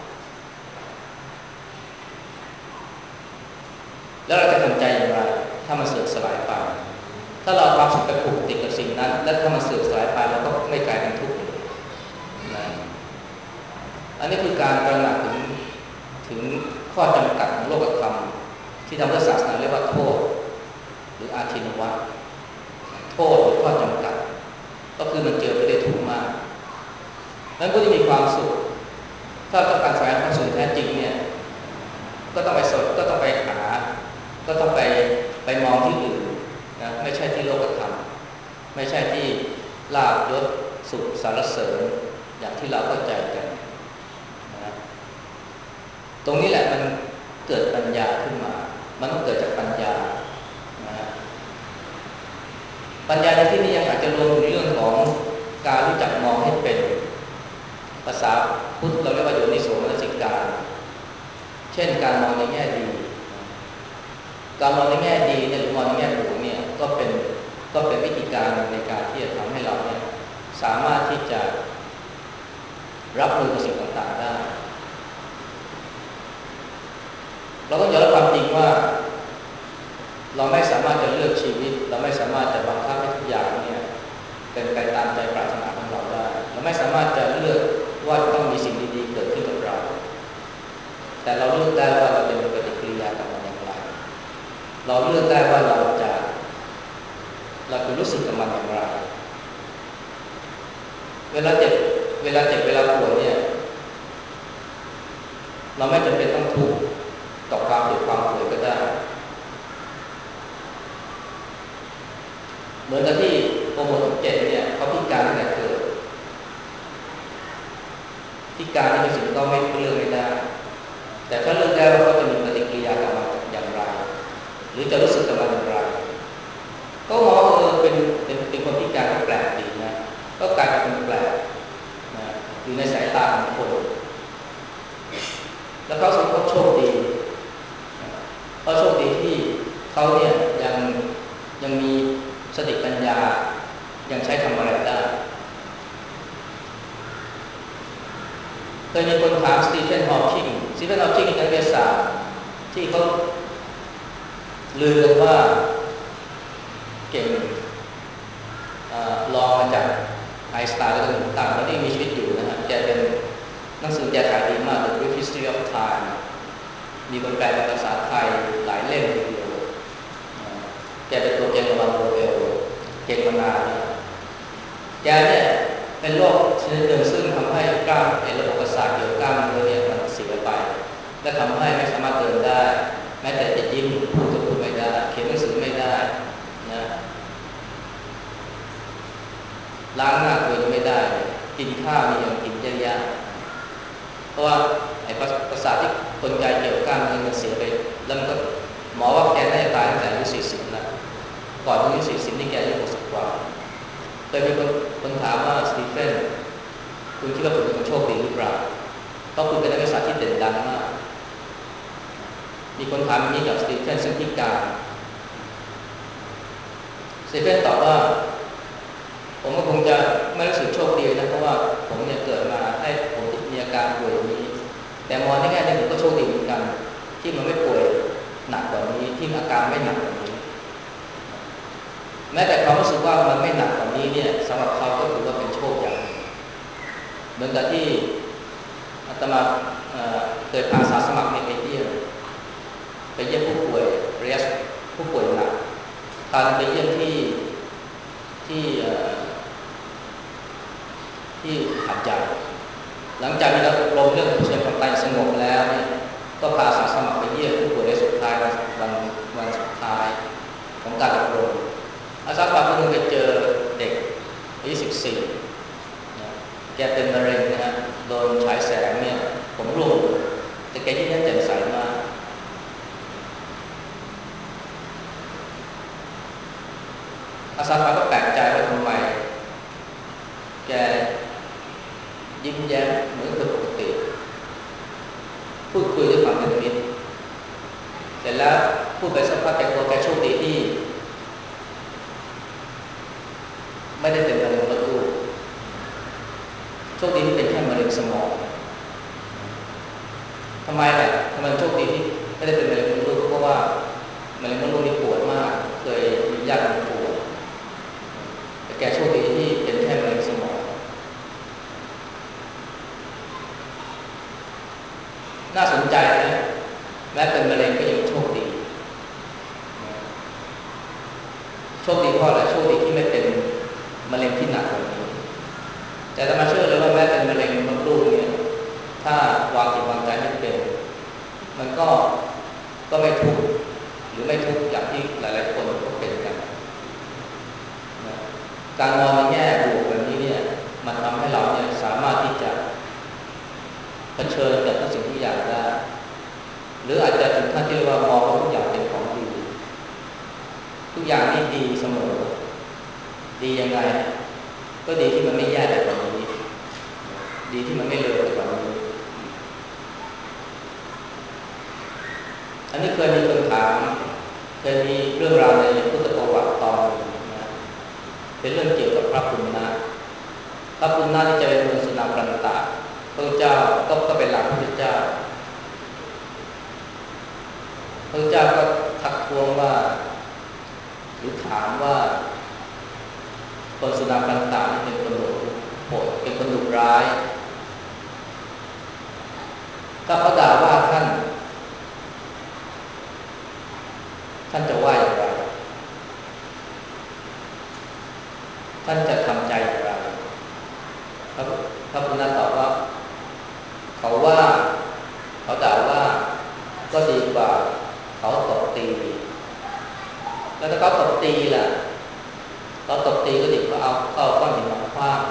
S1: แล้วเราจะทำใจอย่างไรถ้ามันเสื่อมสลายไปถ้าเราความสุขไปผูกติดกับสิ่งนั้นและถ้ามันเสื่อมสลายไปเราก็ไม่กลายเป็นทุกข์นะอันนี้คือการตระหนักถึงข้อจำกัดของโลกธรรมที่ทางพุทธศาสนาเรียกว่าโทษหรืออาทินวะโทษหรือข้อจำกัดก็คือมันเจอไปด้วยทุกข์มากนั้นผู้ที่มีความสุขถ้าต้องการแสวงความสุขแท้จริงเนี่ยก็ต้องไปสดก็ต้องไปหาก็ต้องไปมองที่อื่นนะไม่ใช่ที่โลกธรรมไม่ใช่ที่ลาภยศสุขสรรเสริญอย่างที่เราเข้าใจกันนะตรงนี้แหละมันเกิดปัญญาขึ้นมามันต้องเกิดจากปัญญานะปัญญาในที่นี้ยังอาจจะรวมถึงเรื่องของการรู้จักมองให้เป็นภาษาพุทธเราเรียกว่าโยนิโสมนสิการเช่นการมองในแง่ดีการมองในแง่ดีเนี่ยหรือมองในแง่บวกเนี่ยก็เป็นวิธีการในการที่จะทำให้เราเนี่ยสามารถที่จะรับมือกับสิ่งต่างๆได้เราก็ยอมรับความจริงว่าเราไม่สามารถจะเลือกชีวิตเราไม่สามารถจะบังคับให้ทุกอย่างเนี่ยเป็นไปตามใจปรารถนาของเราได้เราไม่สามารถจะเลือกว่าจะต้องมีสิ่งดีๆเกิดขึ้นกับเราแต่เราเลือกได้ว่าเราจะมีปฏิกิริยากับมันอย่างไรเราเลือกได้ว่าเราจะรู้สึกกับมันอย่างไรเวลาเจ็บเวลาป่วยเนี่ยเราไม่จำเป็นต้องทุกข์กับความเจ็บความป่วยก็ได้เหมือนกับที่โอโมทุกเจ็ดเนี่ยเขาพิการตั้งแต่เกิดพิการนี่เป็นสิ่งที่เขาไม่เลือกไม่ได้แต่ถ้าเลือกได้ว่าเขาจะมีปฏิกิริยากับมันอย่างไรหรือจะรู้สึกกับมันอย่างไรก็มองว่าเป็นคนพิการก็แปลกดีนะก็กลายเป็นคนแปลกนะอยู่ในสายตาของคนแล้วเขาสึกว่าโชคดีเขาโชคดีที่เขาเนี่ยยังมีสติปัญญายังใช้ทำอะไรได้เคยมีคนถามสตีเฟนฮอว์คิงเป็นนักวิทยาศาสตร์ที่เขาลือกันว่าเก่งรองมาจากไอน์สไตน์และนิวตันแล้วที่มีชีวิตอยู่นะฮะแกเป็นหนังสือแกขายดีมาก The Brief History of Time มีคนแปลเป็นภาษาไทยหลายเล่มทีเดียวแกเป็นตัวเก่งระดับโนเบลเก่งมานานเนี่ยแกเนี่ยเป็นโรคชนิดหนึ่งซึ่งทำให้กล้ามระบบประสาทเกี่ยวกับกล้ามเนื้อเนี่ยมันเสียไปและทำให้ไม่สามารถเดินได้แม้แต่จะยิ้มพูดก็พูดไม่ได้เขียนหนังสือไม่ได้นะล้างหน้าตัวไม่ได้กินข้าวนี่ยังกินยากๆเพราะว่าไอ้ประสาทที่กลไกเกี่ยวกับกล้ามเนื้อมันเสียไปแล้วมันก็หมอว่าแกน่าจะตายตั้งแต่อายุ40แล้วก่อนอายุ40นี่แกอายุ60กว่าเคยมีคนถามว่าสตีเฟนคุณคิดว่าคุณเป็นคนโชคดีหรือเปล่าเพราะคุณเป็นนักวิชาที่เด่นดังมากมีคนถามอย่างนี้กับสตีเฟนซึ่งพิการสตีเฟนตอบว่าผมก็คงจะไม่รู้สึกโชคดีนะเพราะว่าผมเนี่ยเกิดมาให้ผมที่มีอาการป่วยอย่างนี้แต่มองในแง่หนึ่งผมก็โชคดีเหมือนกันที่มันไม่ป่วยหนักกว่านี้ที่อาการไม่หนักกว่านี้แม้แต่ความรู้สึกว่ามันไม่หนักกว่านี้เนี่ยสำหรับเขาก็ถือว่าเป็นโชคอย่างหนึ่งเหมือนกับที่อาตมาเคยพาสาสมัครไปเยี่ยมผู้ป่วยเรียสผู้ป่วยหนักพาไปเยี่ยมที่หัดใหญ่หลังจากที่เราอบรมเรื่องผู้เชี่ยวชาญสงบแล้วเนี่ยก็พาสาสมัครไปเยี่ยมผู้ป่วยในสุดท้ายวันสุดท้ายของการอบรมอาสาสมัครคนหนึ่งไปเจอเด็กอายุ14นะแกเป็นมะเร็งนะฮะโดนฉายแสงเนี่ยผมร่วงแต่แกยิ้มแย้มแจ่มใสมากอาสาสมัครก็แปลกใจว่าทำไมยิ้มแย้มเหมือนคนปกติพูดคุยด้วยความเป็นมิตรเสร็จแล้วพูดไปสักพักแกบอกแกโชคดีที่ไม่ได้เป็นมะเร็งมดลูกโชคดีที่เป็นแค่มะเร็งสมองทำไมล่ะทำไมโชคดีที่ไม่ได้เป็นมะเร็งมดลูกเพราะว่ามะเร็งมดลูกนี่ปวดมากเคยมีญาติเป็นปวดแต่แกโชคดีที่เป็นแค่มะเร็งสมองน่าสนใจนะแม้เป็นมะเร็งก็ยังโชคดีโชคดีเพราะอะไรโชคดีที่ไม่เป็นมะเร็งที่หนักกว่านี้แต่ถ้ามาเชื่อเลยว่าแม้เป็นมะเร็งมดลูกเนี่ยถ้าวางจิตวางใจไม่เป็นมันก็ไม่ทุกข์หรือไม่ทุกข์อย่างที่หลายๆคนก็เป็นกันนะการมองในแง่บวกแบบนี้เนี่ยมันทำให้เราเนี่ยสามารถที่จะเผชิญกับทุกสิ่งทุกอย่างได้หรืออาจจะถึงขั้นที่ว่ามองว่าทุกอย่างเป็นของดีทุกอย่างนี่ดีเสมอดียังไงก็ดีที่มันไม่แย่ไปกว่านี้ดีที่มันไม่เลวไปกว่านี้อันนี้เคยมีคนถามเคยมีเรื่องราวในพุทธประวัติตอนหนึ่งนะเป็นเรื่องเกี่ยวกับพระปุณณะพระปุณณะที่จะเป็นเมืองสุนันตันตะพระเจ้าก็เป็นหลักพระเจ้าพระเจ้าก็ทักท้วงว่าหรือถามว่าคนสุนันตันตะนี่เป็นคนโหดเป็นคนดุร้ายถ้าเขาด่าว่าท่านจะว่าอย่างไรท่านจะทำใจอย่างไรพระพุทธเจ้าตอบว่าเขาด่าว่าก็ดีกว่าเขาตบตีแล้วถ้าเขาตบตีล่ะเขาตบตีก็ดีกว่าเอาก้อนหินมาขว้าง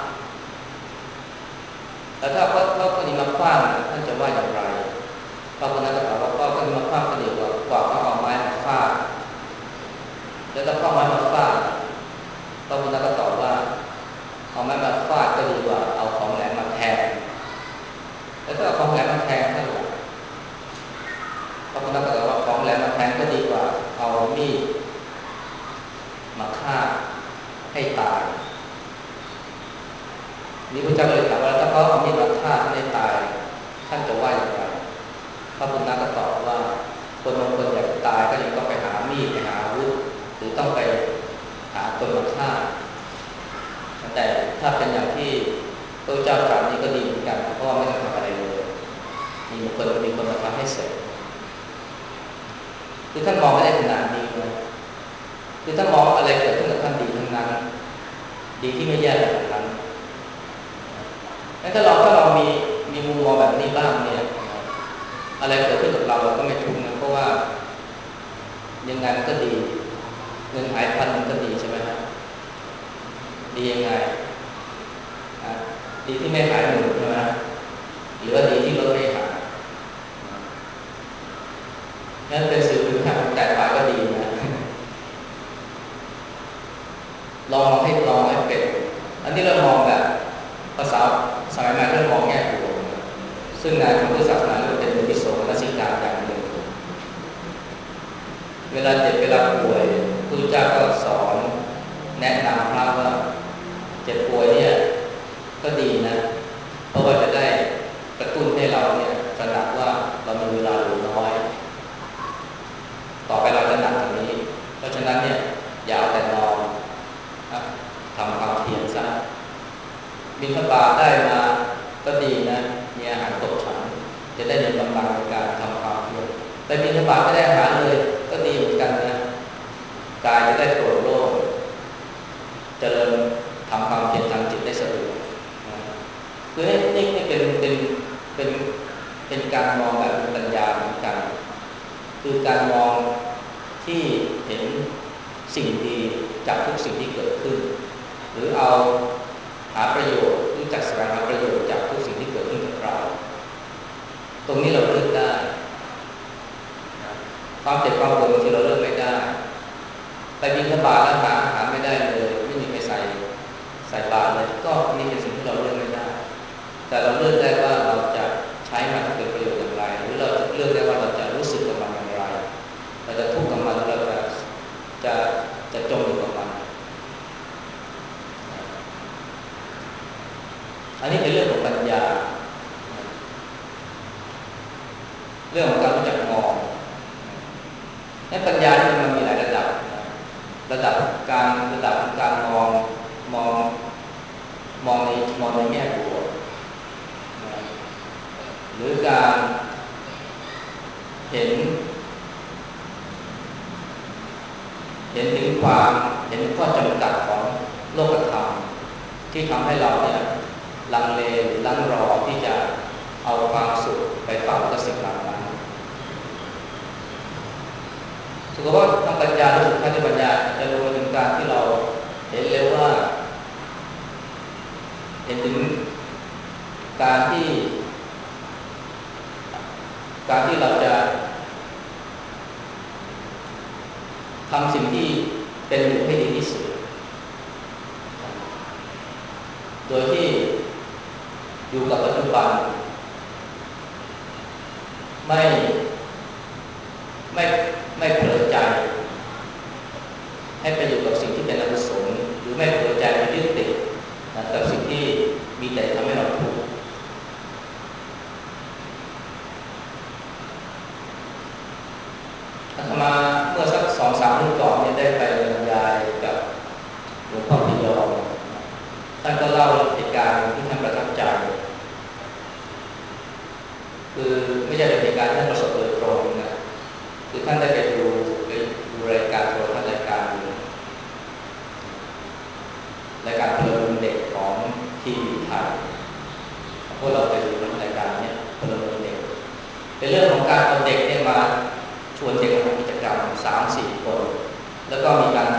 S1: แล้วถ้าเขาก้อนหินมาขว้างท่านจะว่าอย่างไรพระพุทธเจ้าตอบว่าก้อนหินมาขว้างก็ดีกว่าเขาเอาไม้มาฟาดแล้วถ้าเข้าไม้มาฟาดพระพุทธเจ้าก็ตอบว่าเอาไม้มาฟาดก็ดีกว่าเอาของแหลมมาแทงแล้วถ้าเอาของแหลมมาแทงท่านพระพุทธเจ้าก็ตอบว่าของแหลมมาแทงก็ดีกว่าเอามีดมาฆ่าให้ตายนี่พระเจ้าเลยถามว่าถ้าเขาเอามีดมาฆ่าให้ตายท่านจะว่าอย่างไรพระพุทธเจ้าก็ตอบว่าคนบางคนอยากตายก็ยังต้องไปหามีดไปหาอาวุธหรือต้องไปหาคนมาฆ่าแต่ถ้าเป็นอย่างที่พระเจ้าตรัสนี้ก็ดีเหมือนกันเพราะว่าไม่ต้องทำอะไรเลยมีคนมาทำให้เสร็จคือท่านมองไม่ได้ขนาดนี้นะคือท่านมองอะไรเกิดขึ้นกับท่านดีทั้งนั้นดีที่ไม่แย่แบบนั้นงั้นถ้าเรามีมุมมองแบบนี้บ้างเนี่ยอะไรเกิดขึ้นกับเราก็ไม่ทุกข์นะเพราะว่ายังไงมันก็ดีเงินหายพันมันก็ดีใช่ไหมครับดียังไงดีที่ไม่หายหมดใช่ไหมหรือว่าดีที่ลดไม่หายนั่นเป็นสิ่งที่ทำแต่ฝ่ายก็ดีนะลองให้เป็นอันนี้เรามองแบบภาษาสมัยใหม่เรามองแง่บวกซึ่งงานของพุทธศาสนาเป็นมุติโสมนสิการอย่างหนึ่งเวลาเจ็บเวลาป่วยพุทธเจ้าก็สอนแนะนำพระว่าเจ็บป่วยเนี่ยก็ดีนะเพราะว่าจะได้กระตุ้นให้เราเนี่ยตระหนักว่าเรามีเวลาเหลือน้อยต่อไปเราจะหนักกว่านี้เพราะฉะนั้นเนี่ยอย่าเอาแต่นอนทำความเพียรซะบิณฑบาตได้มาก็ดีนะมีอาหารครบฉันจะได้มีกำลังในการทำความเพียรแต่บิณฑบาตไม่ได้อาหารเลยก็ดีเหมือนกันนะกายจะได้โปร่งโล่งเจริญทำความเพียรทางจิตได้สะดวกคือนี่เป็นการมองแบบปัญญาเหมือนกันคือการมองที่เห็นสิ่งดีจากทุกสิ่งที่เกิดขึ้นหรือเอาหาประโยชน์รู้จักแสวงหาประโยชน์จากทุกสิ่งที่เกิดขึ้นกับเราตรงนี้เราเลือกได้ความเจ็บความปวดบางทีเราเลือกไม่ได้ไปบิณฑบาตแล้วหาอาหารไม่ได้เลยไม่มีใครใส่บาตรเลยก็นี่เป็นสิ่งที่เราเลือกไม่ได้แต่เราลือกได้ว่าเราจะใช้มันให้เกิดประโยชน์อย่างไรหรือเราจะเลือกได้ว่าเราจะรู้สึกกับมันอย่างไรเราจะทุกข์กับมันหรือเราจะจะจมอยู่กับมันอันนี้เป็นเรื่องของปัญญาเรื่องของการรู้จักมองในปัญญาที่มันมีหลายระดับระดับของการมองมองในแง่บวกหรือการเห็นถึงเห็นข้อจำกัดของโลกธรรมที่ทำให้เราเนี่ยลังเลหรือลังรอที่จะเอาความสุขไปฝากกับสิ่งเหล่านั้นถือว่าทางปัญญาหรือสุขที่ปัญญาจะรวมถึงการที่เราเห็นเลยว่าเห็นถึงการที่เราจะทำสิ่งที่เป็นอยู่ให้ดีที่สุดโดยที่อยู่กับปัจจุบันไม่เผลอใจให้ไปอยู่กับสิ่งที่เป็นอกุศลหรือไม่เผลอใจไปยึดติดกับสิ่งที่มีแต่ทำให้เราทุกข์อาตมาเมื่อสัก 2-3 รุ่นก่อนเนี่ยได้ไปบรรยายกับหลวงพ่อพยอมท่านก็เล่าเหตุการณ์ที่ท่านประทับใจคือไม่ใช่เป็นเหตุการณ์ที่ท่านประสบโดยตรงนะคือท่านได้ไปดูรายการโทรทัศน์รายการพลเมืองเด็กของทีวีไทยพวกเราไปดูรายการนี้พลเมืองเด็กเป็นเรื่องของการเอาเด็กเนี่ยมาชวนเด็กมาทำกิจกรรม 3-4 คนแล้วก็มีการ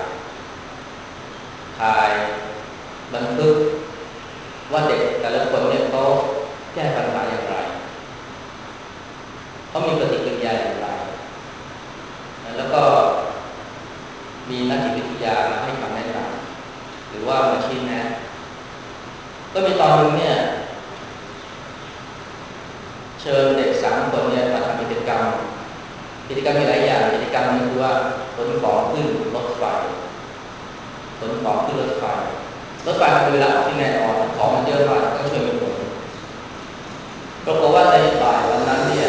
S1: ถ่ายบันทึกว่าเด็กแต่ละคนเนี่ยเขาแก้ปัญหาอย่างไรเขามีปฏิกิริยาอย่างไรแล้วก็มีนักจิตวิทยามาให้คำแนะนำหรือว่ามาชี้แนะก็มีตอนนึงเนี่ยเชิญเด็ก3 คนเนี่ยมาทำกิจกรรมมีหลายอย่างกิจกรรมนึงคือว่าขนของขึ้นรถไฟมันเป็นเวลาที่แน่นอนของมันเยอะมากต้องช่วยกันขนปรากฏว่าในบ่ายวันนั้นเนี่ย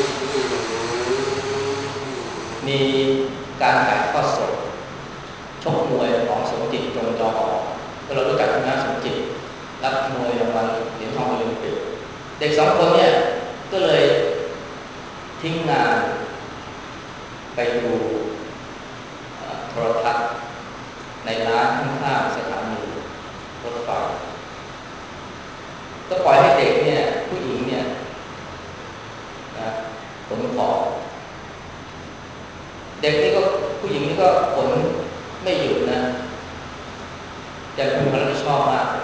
S1: มีการถ่ายทอดสดชกมวยของสมจิตจงจอหอก็เรารู้จักนะสมจิตรับมวยรางวัลเหรียญทองโอลิมปิกเด็ก2 คนเนี่ยก็เลยทิ้งงานไปดูโทรทัศน์ในร้านข้างๆสถานีรถไฟก็ปล่อยให้เด็กเนี่ยผู้หญิงเนี่ยขนของเด็กนี่ก็ผู้หญิงนี่ก็ขนไม่หยุดนะจะมีความรับผิดชอบมากเลย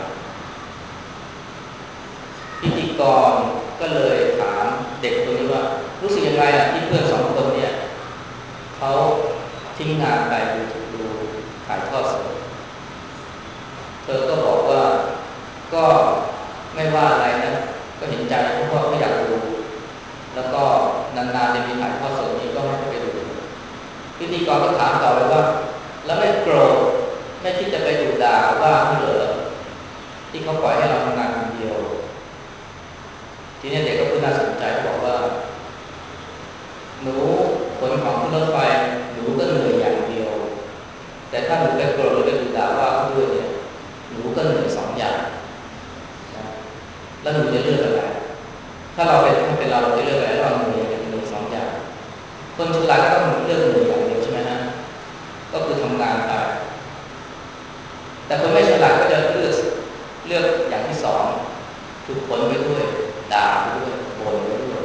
S1: พิธีกรก็เลยถามเด็กคนนี้ว่ารู้สึกยังไงที่เพื่อน2 คนเนี่ยเขาทิ้งงานไปดูถ่ายทอดสดเธอก็บอกว่าก็ไม่ว่าอะไรนะก็เห็นใจเพราะว่าไม่อยากดูแล้วก็นานๆจะมีถ่ายทอดสดนี้ก็ไม่ไปดูพิธีกรก็ถามต่อเลยว่าแล้วไม่โกรธไม่คิดจะไปดุด่าว่าเขาเหรอที่เขาปล่อยให้เราทำงานคนเดียวทีนี้เด็กก็พูดน่าสนใจบอกว่าหนูขนของขึ้นรถไฟหนูก็เหนื่อยอย่างเดียวแต่ถ้าหนูไปโกรธหรือไปดุด่าว่าเขาด้วยเนี่ยหนูก็เหนื่อย2 อย่างนะแล้วหนูจะเลือกอะไรถ้าเป็นเราจะเลือกอะไรระหว่างเหนื่อยกับเหนื่อย2 อย่างคนฉลาดก็ต้องเลือกเหนื่อยอย่างเดียวใช่ไหมฮะก็คือทำงานไปแต่คนไม่ฉลาดก็จะเลือกอย่างที่2คือผลไปด้วยด่าไปด้วยบ่นไปด้วย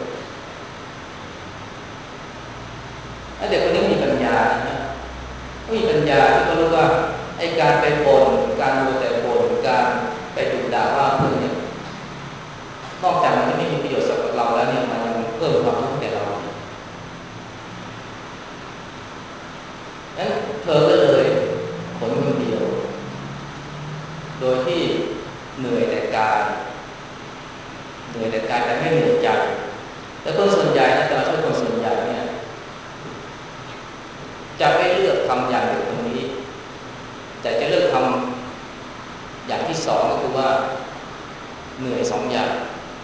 S1: ถ้าเด็กคนนี้มีปัญญานะมีปัญญาที่เขารู้ว่าไอ้การไปบ่นการมัวแต่บ่นการไปดุด่าว่าเพื่อนเนี่ยนอกจากมันจะไม่มีประโยชน์สำหรับเราแล้วเนี่ยมันยังเพิ่มความทุกข์แก่เรานั้นเธอก็เลยขนคนเดียวโดยที่เหนื่อยแต่กายนื่อยแต่กายแต่ไม่เหนื่อยใจแล้วคนส่วนใหญ่นะแต่เราช่วยคนส่วนใหญ่เนี่ยจะไม่เลือกทำอย่างเดียวตรงนี้แต่จะเลือกทำอย่างที่สองก็คือว่าเหนื่อยสองอย่าง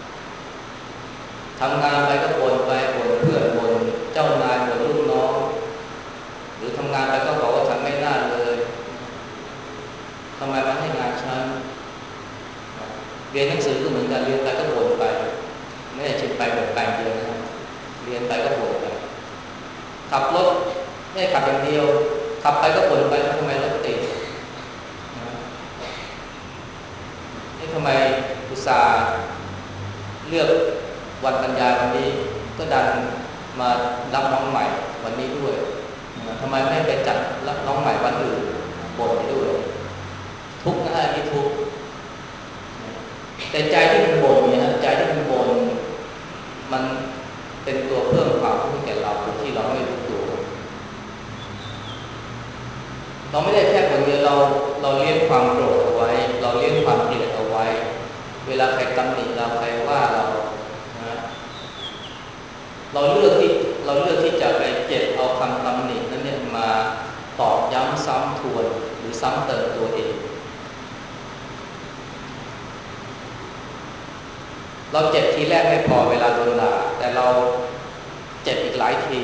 S1: ทำงานไปก็บ่นไปบ่นเพื่อนบ่นเจ้านายบ่นลูกน้องหรือทำงานไปก็บอกว่าทำไม่น่าเลยทำไมมาให้งานฉันเรียนหนังสือก็เหมือนกันเรียนไปก็บ่นไปไม่ได้เช่นไปบ่นไปเดียวนะเรียนไปก็บ่นไปขับรถไม่ขับอย่างเดียวขับไปก็บ่นไปทำไมรถติดนี่ทำไมอุตส่าห์เลือกวันปัญญาวันนี้ก็ดันมารับน้องใหม่วันนี้ด้วยทำไมไม่ไปจัดรับน้องใหม่วันอื่นบ่นไปด้วยทุกข์นะฮะนี่ทุกข์แต่ใจที่มันบ่นเนี่ยใจที่มันบ่นมันเป็นตัวเพิ่มความทุกข์แก่เราที่เราไม่รู้ตัวเราไม่ได้แค่บ่นเดียวเราเลี้ยงความโกรธเอาไว้เราเลี้ยงความเกลียดเอาไว้เวลาใครตำหนิเราใครว่าเรานะเราเลือกที่จะไปเจ็บเอาคำตำหนินั้นเนี่ยมาตอกย้ำซ้ำทวนหรือซ้ำเติมตัวเองเราเจ็บทีแรกไม่พอเวลาโดนด่าแต่เราเจ็บอีกหลายที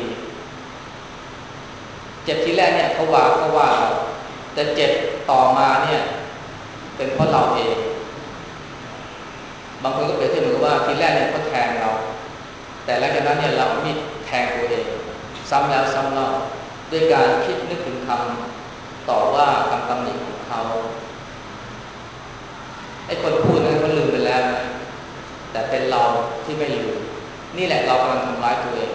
S1: เจ็บทีแรกเนี่ยเขาว่าเราแต่เจ็บต่อมาเนี่ยเป็นเพราะเราเองบางคนก็เปรียบเทียบเหมือนว่าทีแรกเนี่ยเขาแทงเราแต่หลังจากนั้นเนี่ยเรามีแทงตัวเองซ้ำแล้วซ้ำเล่าด้วยการคิดนึกถึงคำต่อว่าคำตำหนิของเขาไอ้คนพูดนั้นเขาลืมไปแล้วนะแต่เป็นเราที่ไม่ลืมนี่แหละเรากำลังทำร้ายตัวเอง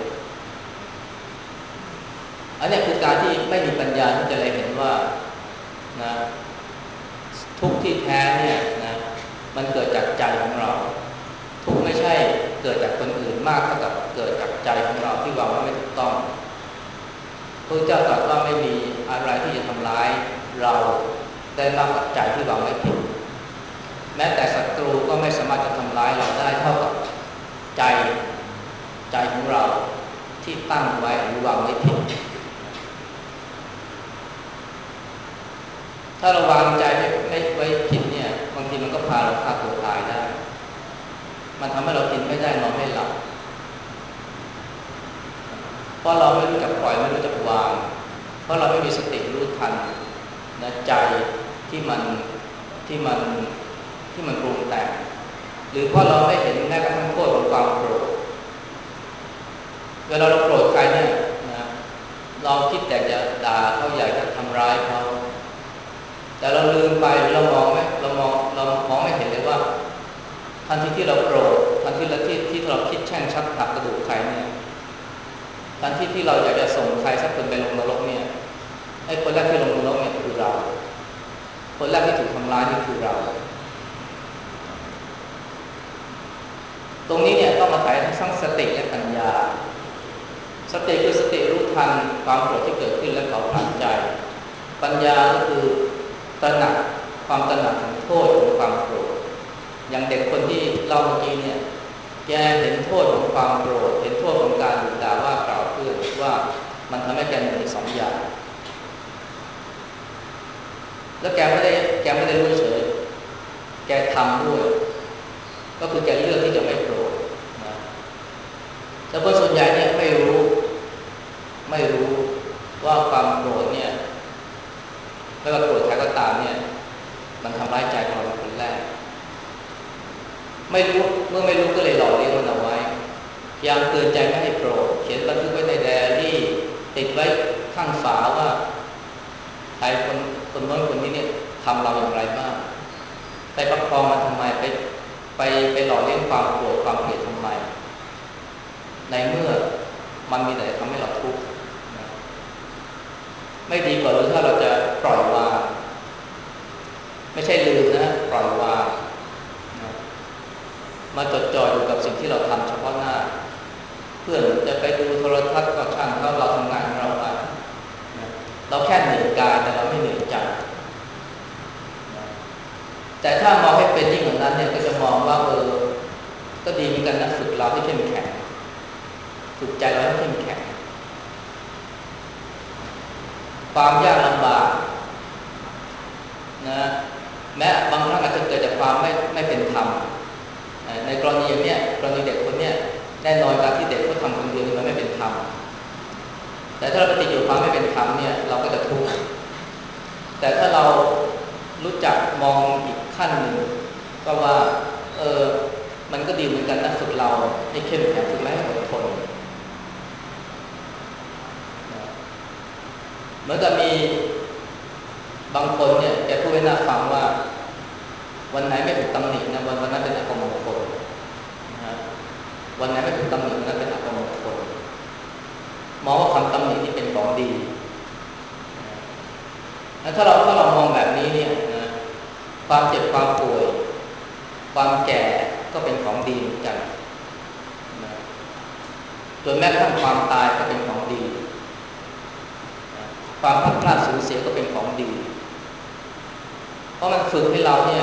S1: อันนี้คือการที่ไม่มีปัญญาที่จะเลยเห็นว่านะทุกข์ที่แท้เนี่ยนะมันเกิดจากใจของเราทุกข์ไม่ใช่เกิดจากคนอื่นมากเท่ากับเกิดจากใจของเราที่วางไว้ไม่ถูกต้องพระเจ้าตรัสว่าไม่มีอะไรที่จะทำร้ายเราได้มากกว่าใจที่วางไว้ผิดแม้แต่ศัตรูก็ไม่สามารถจะทำร้ายเราได้เท่ากับใจของเราที่ตั้งไว้หรือวางไว้ผิดถ้าเราวางใจไม่ไว้ผิดเนี่ยบางทีมันก็พาเราฆ่าตัวตายได้มันทำให้เรากินไม่ได้นอนไม่หลับเพราะเราไม่รู้จักปล่อยไม่รู้จักวางเพราะเราไม่มีสติรู้ทันนะใจที่มันปรุงแต่งหรือเพราะเราไม่เห็นแม้กระทั่งโทษของความโกรธเวลาเราโกรธใครเนี่ยนะเราคิดแต่จะด่าเขาอยากจะทำร้ายเขาแต่เราลืมไปเรามองไม่เห็นเลยว่าทันทีที่เราโกรธทันทีที่เราคิดแช่งชักผลักกระดูกใครเนี่ยทันทีที่เราอยากจะส่งใครสักคนไปลงนรกเนี่ยไอ้คนแรกที่ลงนรกเนี่ยคือเราคนแรกที่ถูกทำร้ายนี่คือเราตรงนี้เนี่ยต้องอาศัยทั้งสติและปัญญาสติคือสติรู้ทันความโกรธที่เกิดขึ้นและเผาผลาญใจปัญญาก็คือตระหนักความตระหนักถึงโทษของความโกรธอย่างเด็กคนที่เล่าเมื่อกี้เนี่ยแกเห็นโทษของความโกรธเห็นโทษของการดุด่าว่ากล่าวเพื่อนว่ามันทำให้แกเหนื่อยสองอย่างแล้วแกไม่ได้รู้เฉยแกทำด้วยก็คือแกเลือกที่จะไม่โกรธนะแต่คนส่วนใหญ่เนี่ยไม่รู้ว่าความโกรธเนี่ยไม่ว่าโกรธใครก็ตามเนี่ยมันทำร้ายใจของเราเป็นคนแรกไม่รู้เมื่อไม่รู้ก็เลยหล่อเลี้ยงมันเอาไว้พยายามเตือนใจไม่ให้โกรธเขียนบันทึกไว้ในไดอารี่ติดไว้ข้างฝาว่าใครคนโน้นคนนี้เนี่ยทำเราอย่างไรบ้างไปประคองมันทำไมไปหล่อเลี้ยงความโกรธความเกลียดทำไมในเมื่อมันมีแต่ทำให้เราทุกข์ไม่ดีกว่าหรือถ้าเราจะปล่อยวางไม่ใช่ลืมนะปล่อยวางมาจดจ่ออยู่กับสิ่งที่เราทำเฉพาะหน้าเพื่อนจะไปดูโทรทัศน์ก็ช่างเราทำงานของเราไปเราแค่เหนื่อยกายแต่เราไม่เหนื่อยใจแต่ถ้ามองให้เป็นยิ่งกว่านั้นเนี่ยก็จะมองว่าก็ดีเหมือนกันนะฝึกเราให้เข้มแข็งฝึกใจเราให้เข้มแข็งความยากลำบากนะแม้บางครั้งอาจจะเกิดจากความไม่เป็นธรรมในกรณีอย่างนี้กรณีเด็กคนนี้แน่นอนการที่เด็กเขาทำคนเดียวมันไม่เป็นธรรมแต่ถ้าเราไปติดอยู่ความไม่เป็นธรรมเนี่ยเราก็จะทุกข์แต่ถ้าเรารู้จักมองอีกขั้นหนึ่งก็ว่ามันก็ดีเหมือนกันนะฝึกเราให้เข้มแข็งฝึกเราให้อดทนเหมือนกับมีบางคนเนี่ยแกพูดให้น่าฟังว่าวันไหนไม่ถูกตำหนินะวันนั้นเป็นอัปมงคลนะวันไหนไม่ถูกตำหนิวันนั้นเป็นอัปมงคลมองว่าคำตำหนินี่เป็นของดีนะถ้าเรามองแบบนี้เนี่ยนะความเจ็บความป่วยความแก่ก็เป็นของดีเหมือนกันนะจนแม้กระทั่งความตายก็เป็นของดีนะความพลาดพลาดสูญเสียก็เป็นของดีเพราะมันฝึกให้เราเนี่ย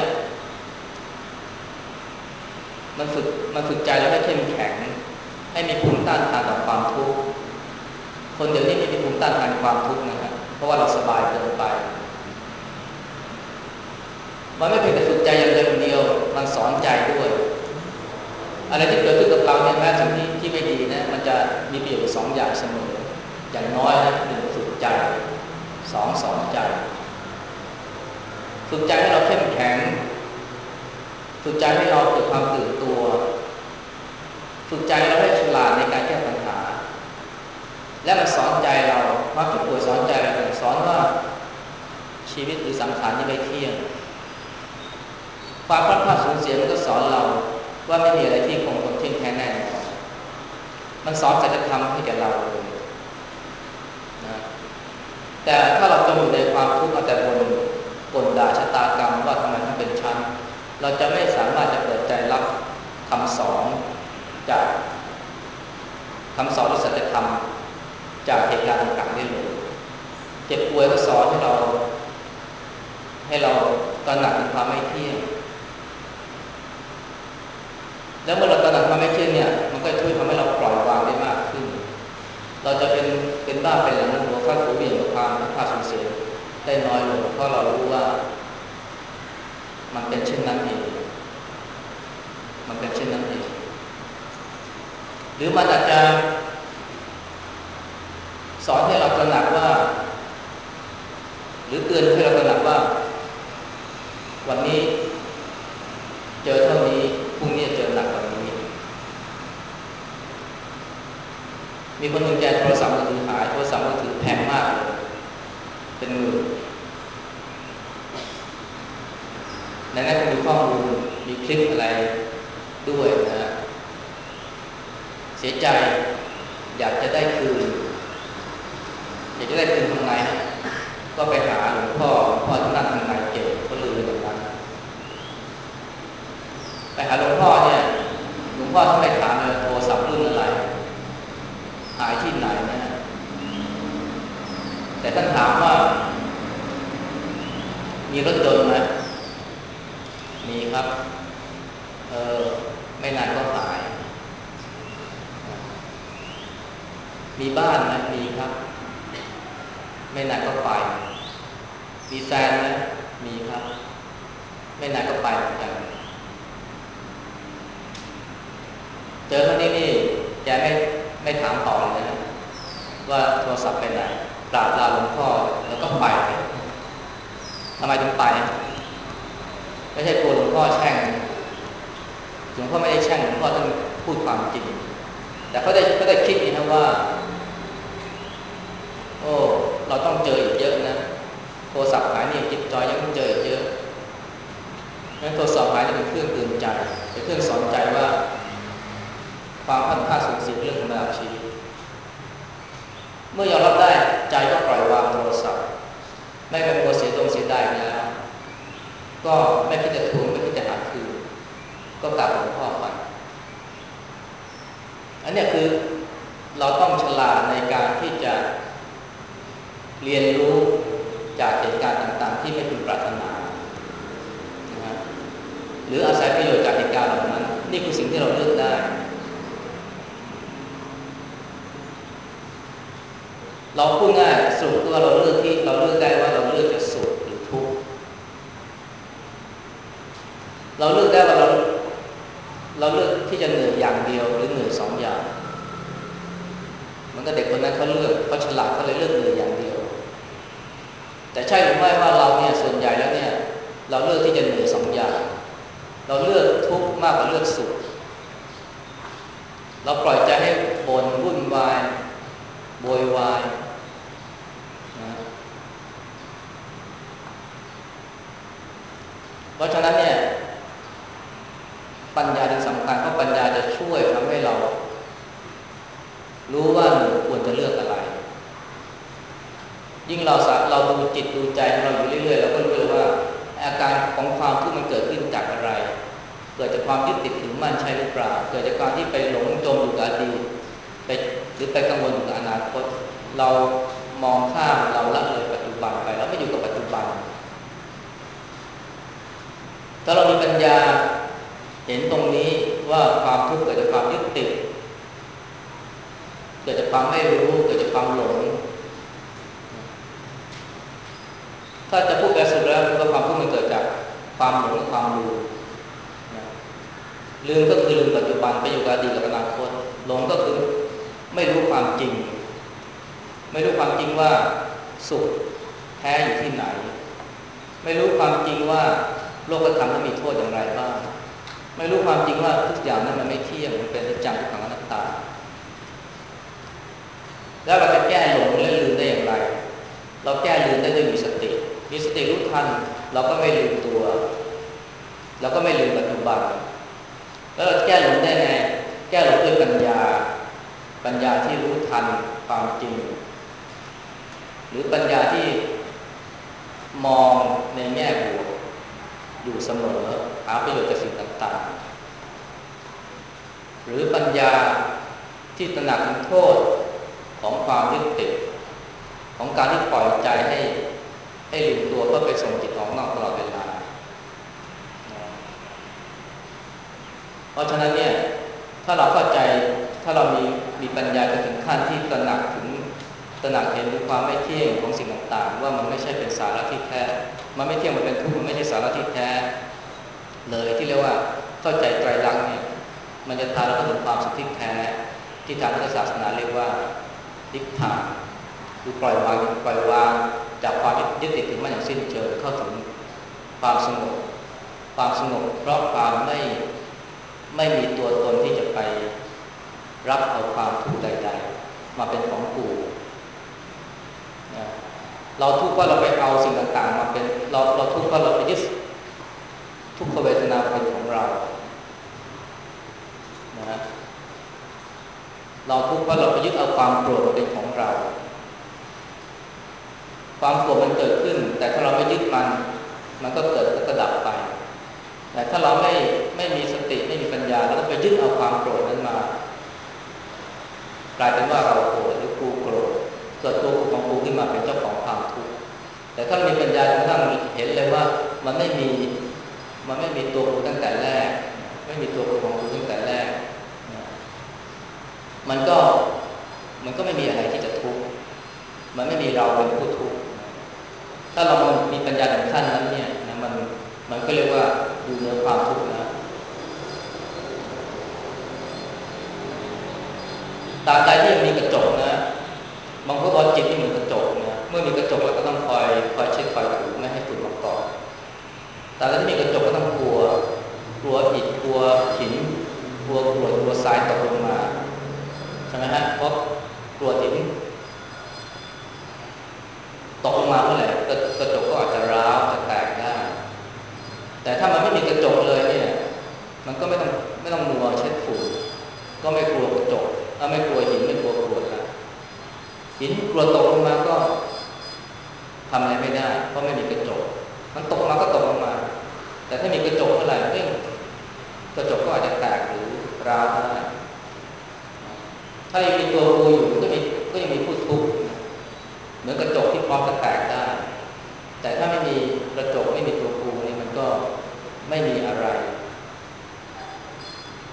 S1: มันฝึกใจเราให้เข้มแข็งให้มีภูมิต้านทานต่อความทุกข์คนเดี๋ยวนี้ไม่มีภูมิต้านทานความทุกข์นะครับเพราะว่าเราสบายเกินไปมันไม่เพียงแต่ฝึกใจอย่างเดียวมันสอนใจด้วยอะไรที่เกิดขึ้นกับเราเนี่ยแม้สิ่งที่ไม่ดีนะมันจะมีประโยชน์สองอย่างเสมออย่างน้อยนะหนึ่งฝึกใจสองสอนใจฝึกใจให้เราเข้มแข็งฝึกใจให้เราเกิดความตื่นตัวฝึกใจเราให้ฉลาดในการแก้ปัญหาและมันสอนใจเราความที่ป่วยสอนใจเราสอนว่าชีวิตหรือสังขารนี่ไม่เที่ยงความพลาดพลาดสูญเสียมันก็สอนเราว่าไม่มีอะไรที่คงทนเที่ยงแท้แน่นอนมันสอนสัจธรรมให้แก่เราเลยนะแต่ถ้าเราจมอยู่ในความทุกข์เอาแต่บ่นด่าชะตากรรมว่าทำไมต้องเป็นชั้นเราจะไม่สามารถจะเปิดใจรับคำสอนจากคำสอนหรือสัจธรรมจากเหตุการณ์ต่างๆได้เลยเจ็บป่วยก็สอนให้เราตระหนักถึงความไม่เที่ยงแล้วเมื่อเราตระหนักความไม่เที่ยงเนี่ยมันก็ช่วยทำให้เราปล่อยวางได้มากขึ้นเราจะเป็นบ้าเป็นหลังหัวฟาดหัวเบี่ยงกับความพลาดสูญเสียได้น้อยลงเพราะเรารู้ว่ามันเป็นเช่นนั้นเองมันเป็นเช่นนั้นเองหรือมันอาจจะสอนให้เราตระหนักว่าหรือเตือนให้เราตระหนักว่าวันนี้เจอเท่านี้พรุ่งนี้เจอหนักกว่านี้มีคนหนึ่งแกโทรศัพท์มือถือหายโทรศัพท์มือถือแพงมากเลยเป็นหมื่นในนั้นก็มีข้อมูลมีคลิปอะไรด้วยนะเสียใจอยากจะได้คืนทำไงก็ไปหาหลวงพ่อที่นั่นทำไงเก่งก็ลือแบบนั้นไปหาหลวงพ่อเนี่ยหลวงพ่อท่านไม่ถามเลยโทรศัพท์รุ่นอะไรหายที่ไหนนะแต่ท่านถามว่ามีรถยนต์ไหมมีครับไม่นานก็หายมีบ้านไหมมีครับไม่นานก็ไปมีแฟนไหมมีครับไม่นานก็ไปเหมือนกันเจอคนนี้นี่แกไม่ถามต่อเลยนะว่าโทรศัพท์ไปไหนกราบลาหลวงพ่อแล้วก็ไปทำไมถึงไปไม่ใช่กลัวหลวงพ่อแช่งหลวงพ่อไม่ได้แช่งหลวงพ่อต้องพูดความจริงแต่เขาได้คิดนี่นะว่าโอ้เราต้องเจออีกเยอะนะโทรศัพท์หายนี่จิตจอยยังเจออีกเยอะงั้นโทรศัพท์หายนี่เป็นเครื่องเตือนใจเป็นเครื่องสอนใจว่าความพลาดพลาดสูญเสียเรื่องธรรมดาชีวิตเมื่อยอมรับได้ใจก็ปล่อยวางโทรศัพท์ไม่เป็นตัวเสียดายแล้วก็ไม่คิดจะทวงไม่คิดจะหาคืนก็กราบหลวงพ่อไปอันนี้คือเราต้องฉลาดในการที่จะเรียนรู้จากเหตุการณ์ต่างๆที่ไม่พึงปรารถนานะฮะหรืออาศัยประโยชน์จากเหตุการณ์เหล่านั้นนี่คือสิ่งที่เราเลือกได้เราพูดง่ายสรุปว่าเราเลือกได้ว่าเราเลือกจะสุขหรือทุกข์เราเลือกได้ว่าเราเลือกที่จะเหนื่อยอย่างเดียวหรือเหนื่อยสองอย่างมันก็เด็กคนนั้นเขาเลือกเขาฉลาดเขาเลยเลือกเหนื่อยอย่างเดียวแต่ใช่หรือไม่ว่าเราเนี่ยส่วนใหญ่แล้วเนี่ยเราเลือกที่จะเหนื่อยสองอย่างเราเลือกทุกข์มากกว่าเลือกสุขเราปล่อยใจให้บ่นวุ่นวายโวยวายนะเพราะฉะนั้นเนี่ยปัญญาจึงสำคัญเพราะปัญญาจะช่วยทำให้เรารู้ว่าหนูควรจะเลือกอะไรยิ่งเราดูจิตดูใจของเราอยู่เรื่อยๆเราก็รู้เลยว่าอาการของความทุกข์มันเกิดขึ้นจากอะไรเกิดจากความยึดติดถือมั่นใช่หรือเปล่าเกิดจากการที่ไปหลงจมอยู่กับอดีตไปหรือไปกังวลอยู่กับอนาคตเรามองข้ามเราละเลยปัจจุบันไปแล้วไม่อยู่กับปัจจุบันถ้าเรามีปัญญาเห็นตรงนี้ว่าความทุกข์เกิดจากความยึดติดเกิดจากความไม่รู้เกิดจากความหลงถ้าจะพูดแบบสุดแล้วคือว่าความทุกข์มันเกิดจากความหลงและความลืมลืมก็คือลืมปัจจุบันไปอยู่กับอดีตกับอนาคตหลงก็คือไม่รู้ความจริงไม่รู้ความจริงว่าสุขแท้อยู่ที่ไหนไม่รู้ความจริงว่าโลกธรรมนั้นมีโทษอย่างไรบ้างไม่รู้ความจริงว่าทุกอย่างนั้นมันไม่เที่ยงมันเป็นอนิจจังทุกขังอนัตตาแล้วเราจะแก้หลงและลืมได้อย่างไรเราแก้ลืมได้ด้วยมีสติรู้ทันเราก็ไม่ลืมตัวเราก็ไม่ลืมปัจจุบันแล้วเราแก้หลงได้ไงแก้หลงด้วยปัญญาที่รู้ทันความจริงหรือปัญญาที่มองในแง่บวกอยู่เสมอหาประโยชน์จากสิ่งต่างๆหรือปัญญาที่ตระหนักถึงโทษของความยึดติดของการที่ปล่อยใจให้ลืมตัวเพื่อไปส่งจิตออกนอกตลอดเวลาเพราะฉะนั้นเนี่ยถ้าเราเข้าใจถ้าเรามีปัญญาจนถึงขั้นที่ตระหนักเห็นถึงความไม่เที่ยงของสิ่งต่างๆว่ามันไม่ใช่เป็นสาระที่แท้มันไม่เที่ยงมันเป็นทุกข์มันไม่ใช่สาระที่แท้เลยที่เรียกว่าเข้าใจไตรลักษณ์เนี่ยมันจะพาเราถึงความสุขที่แท้ที่ทางพุทธศาสนาเรียกว่านิพพานคือปล่อยวางจากความยึดติดถือมั่นอย่างสิ้นเชิงเข้าถึงความสงบเพราะความไม่มีตัวตนที่จะไปรับเอาความทุกข์ใดๆมาเป็นของกูเราทุกข์เพราะเราไปเอาสิ่งต่างๆมาเป็นเราทุกข์เพราะเราไปยึดทุกขเวทนาเป็นของเรานะเราทุกข์เพราะเราไปยึดเอาความโกรธมาเป็นของเราความโกรธมันเกิดขึ้นแต่ถ้าเราไม่ยึดมันก็เกิดแล้วก็ดับไปแต่ถ้าเราไม่มีสติไม่มีปัญญาเราก็ไปยึดเอาความโกรธนั้นมากลายเป็นว่าเราโกรธหรือกูโกรธเกิดตัวของกูขึ้นมาเป็นเจ้าของความทุกข์แต่ถ้ามีปัญญาจนกระทั่งเห็นเลยว่ามันไม่มีตัวกูตั้งแต่แรกไม่มีตัวกูของกูตั้งแต่แรกมันก็ไม่มีอะไรที่จะทุกข์มันไม่มีเราเป็นผู้ทุกข์ถ้าเรามีปัญญาถึงขั้นนั้นเนี่ยนะมันก็เรียกว่าอยู่เหนือความทุกข์นะตราบใดที่ยังมีกระจกนะบางคนบอกจิตนี่เหมือนกระจกนะเมื่อมีกระจกเราก็ต้องคอยเช็ดคอยถูไม่ให้ฝุ่นมาเกาะแต่ถ้ามีกระจกก็ต้องกลัวอิฐกลัวหินกลัวกรวดกลัวทรายตกลงมาใช่ไหมฮะเพราะกรวดหินตกลงมาเมื่อไหร่กระจกก็อาจจะร้าวจะแตกได้แต่ถ้ามันไม่มีกระจกเลยเนี่ยมันก็ไม่ต้องมัวเช็ดฝุ่นก็ไม่กลัวกระจกไม่กลัวหินไม่กลัวกรวดนะหินกรวดตกลงมาก็ทำอะไรไม่ได้เพราะไม่มีกระจกมันตกมาก็ตกลงมาแต่ถ้ามีกระจกเมื่อไหร่กระจกก็อาจจะแตกหรือร้าวได้ถ้ายังมีตัวกูอยู่ก็ยังมีผู้ทุกข์เหมือนกระจกที่พร้อมจะแตกได้แต่ถ้าไม่มีกระจกไม่มีตัวกูนี่มันก็ไม่มีอะไร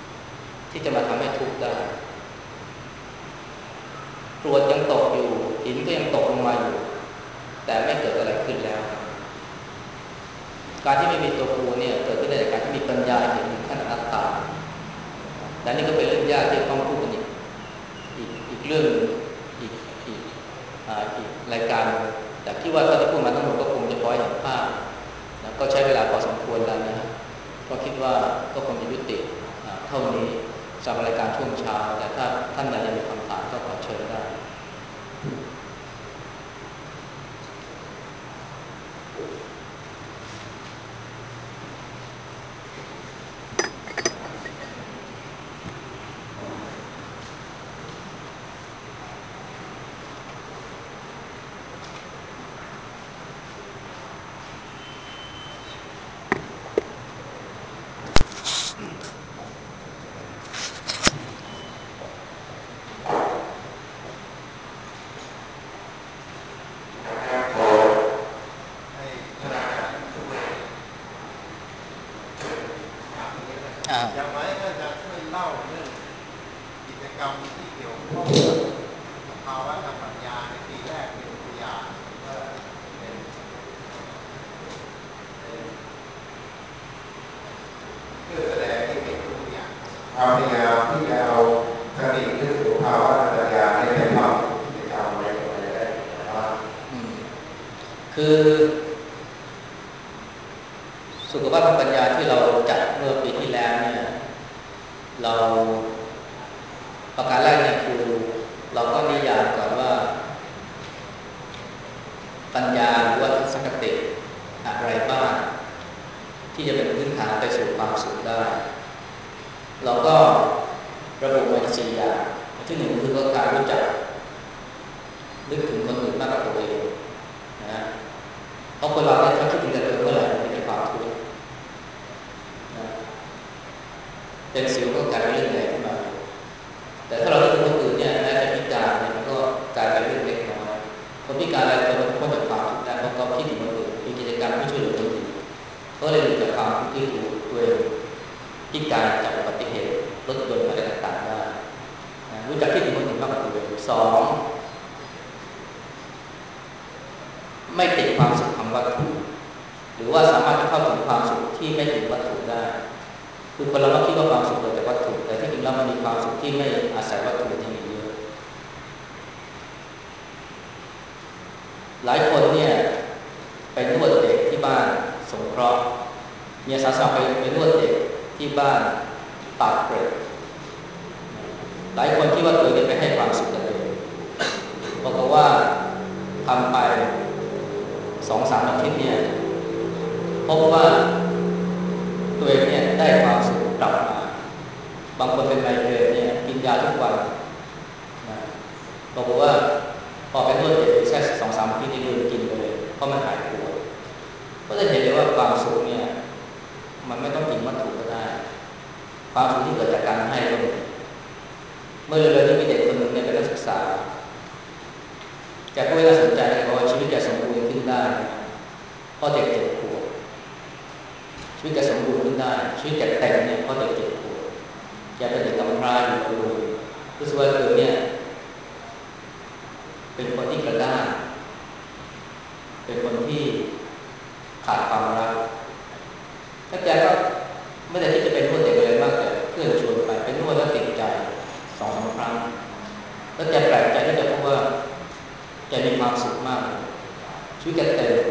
S1: จะมาทำให้ทุกข์ได้กรวดยังตกอยู่หินก็ยังตกลงมาอยู่แต่ไม่เกิดอะไรขึ้นแล้วการที่ไม่มีตัวกูเนี่ยเกิดขึ้นได้จากการที่มีปัญญาเห็นขั้นอนัตตาแต่นี่ก็เป็นเรื่องยากที่ต้องพูดกันอีกเรื่องอีกอีกอีกรายการแต่ที่ว่าเขาจะพูดมาทั้งหมดก็คงจะพอให้เห็นภาพนะก็ใช้เวลาพอสมควรแล้วนะก็คิดว่าก็คงจะยุติเท่านี้สำหรับรายการช่วงเช้าแต่ถ้าท่านใดยังมีคำถามก็ขอเชิญได้
S2: อยากให้ท่านจะช่วยเล่าเรื่องกิจกรรมที่เกี่ยวข้องกับภาวะทางปัญญาในปีแรกเป็นตัวอย่างว่าเป็นเพื่อแสดงให้เห็นตัวอย่างความพยายามที่จะเอาสติขึ้นสู่ภาวะทางปัญญาให้ได้ทำกิจกรรมอะไรก็ได้ว่า
S1: คือสุขภาพทางปัญญาที่เราจัดเมื่อปีที่แล้วเนี่ยเราประการแรกเนี่ยคือเราก็นิยามก่อนว่าปัญญาหรือว่าทัศนคติอะไรบ้างที่จะเป็นพื้นฐานไปสู่ความสุขได้เราก็ระบุมาสี่อย่างที่หนึ่งคือการรู้จักนึกถึงคนอื่นมากกว่าตัวเองนะเพราะคนเราเนี่ยถ้าคิดถึงแต่ตัวเมื่อไหร่มันจะความทุกข์เป็นสิวก็กลายเป็นเรื่องใหญ่ขึ้นมาแต่ถ้าเราคิดถึงคนอื่นเนี่ยแม้จะพิการเนี่ยมันก็กลายเป็นเรื่องเล็กน้อยคนพิการอะไรคนมันพ้นจากความทุกข์ได้เพราะเขาคิดถึงคนอื่นมีกิจกรรมที่ช่วยเหลือคนอื่นก็เลยหลุดจากความทุกข์ที่ตัวเองพิการจากอุบัติเหตุรถยนต์อะไรต่างๆได้รู้จักคิดถึงคนอื่นมากกว่าตัวเองสองไม่ติดความสุขทางวัตถุหรือว่าสามารถจะเข้าถึงความสุขที่ไม่ถึงวัตถุได้คือคนเราคิดว่าความสุขเกิดจากวัตถุแต่ที่จริงแล้วมันมีความสุขที่ไม่อาศัยวัตถุที่มีเยอะหลายคนเนี่ยไปนวดเด็กที่บ้านสงเคราะห์มีอาสาสมัครไปนวดเด็กที่บ้านปากเกร็ดหลายคนคิดว่าตัวเองไปให้ความสุขกับเด็กบอกว่าทำไป 2-3 อาทิตย์เนี่ยพบว่าตัวเองเนี่ยได้ความสุขกลับมาบางคนเป็นไมเกรนเนี่ยกินยาทุกวันนะบอกว่าพอเป็นนวดเด็กแค่2-3 อาทิตย์นี่ลืมกินไปเลยเพราะมันหายปวดก็จะเห็นเลยว่าความสุขเนี่ยมันไม่ต้องกินวัตถุก็ได้ความสุขที่เกิดจากการให้ก็มีเมื่อเร็วๆนี้มีเด็กคนหนึ่งเนี่ยเป็นนักศึกษาแกก็น่าสนใจเพราะว่าชีวิตแกสมบูรณ์ขึ้นได้เพราะเด็ก7 ขวบชีวิตแกสมบูรณ์ขึ้นได้ชีวิตแกแต่งเนี่ยเพราะเด็ก7 ขวบแกเป็นเด็กกำพร้าอยู่กับลุงรู้สึกว่าเธอเนี่ยเป็นคนที่กระด้างเป็นคนที่ขาดความรักแล้วแกก็ไม่ได้ที่จะเป็นนวดเด็กอะไรมากแต่เพื่อนชวนไปเป็นนวดแล้วติดใจ2-3 ครั้งแล้วแกแปลกใจที่จะพบว่าแกมีความสุขมากชีวิตแกเต็ม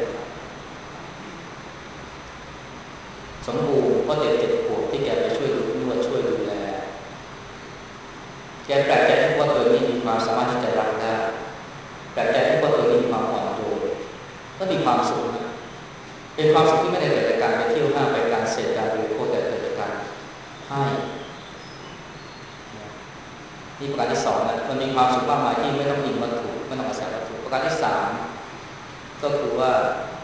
S1: สมบูรณ์เพราะเด็ก7 ขวบที่แกไปช่วยนวดช่วยดูแลแกแปลกใจที่ว่าตัวนี้มีความสามารถที่จะรักได้แปลกใจที่ว่าตัวนี้มีความอ่อนโยนก็มีความสุขเป็นความสุขที่ไม่ได้เกิดจากการไปเที่ยวห้างไปการเสพการบริโภคแต่เกิดจากการให้นี่ประการที่2นะมันมีความสุขมากมายที่ไม่ต้องอิงวัตถุไม่ต้องอาศัยวัตถุประการที่3ก็คือว่า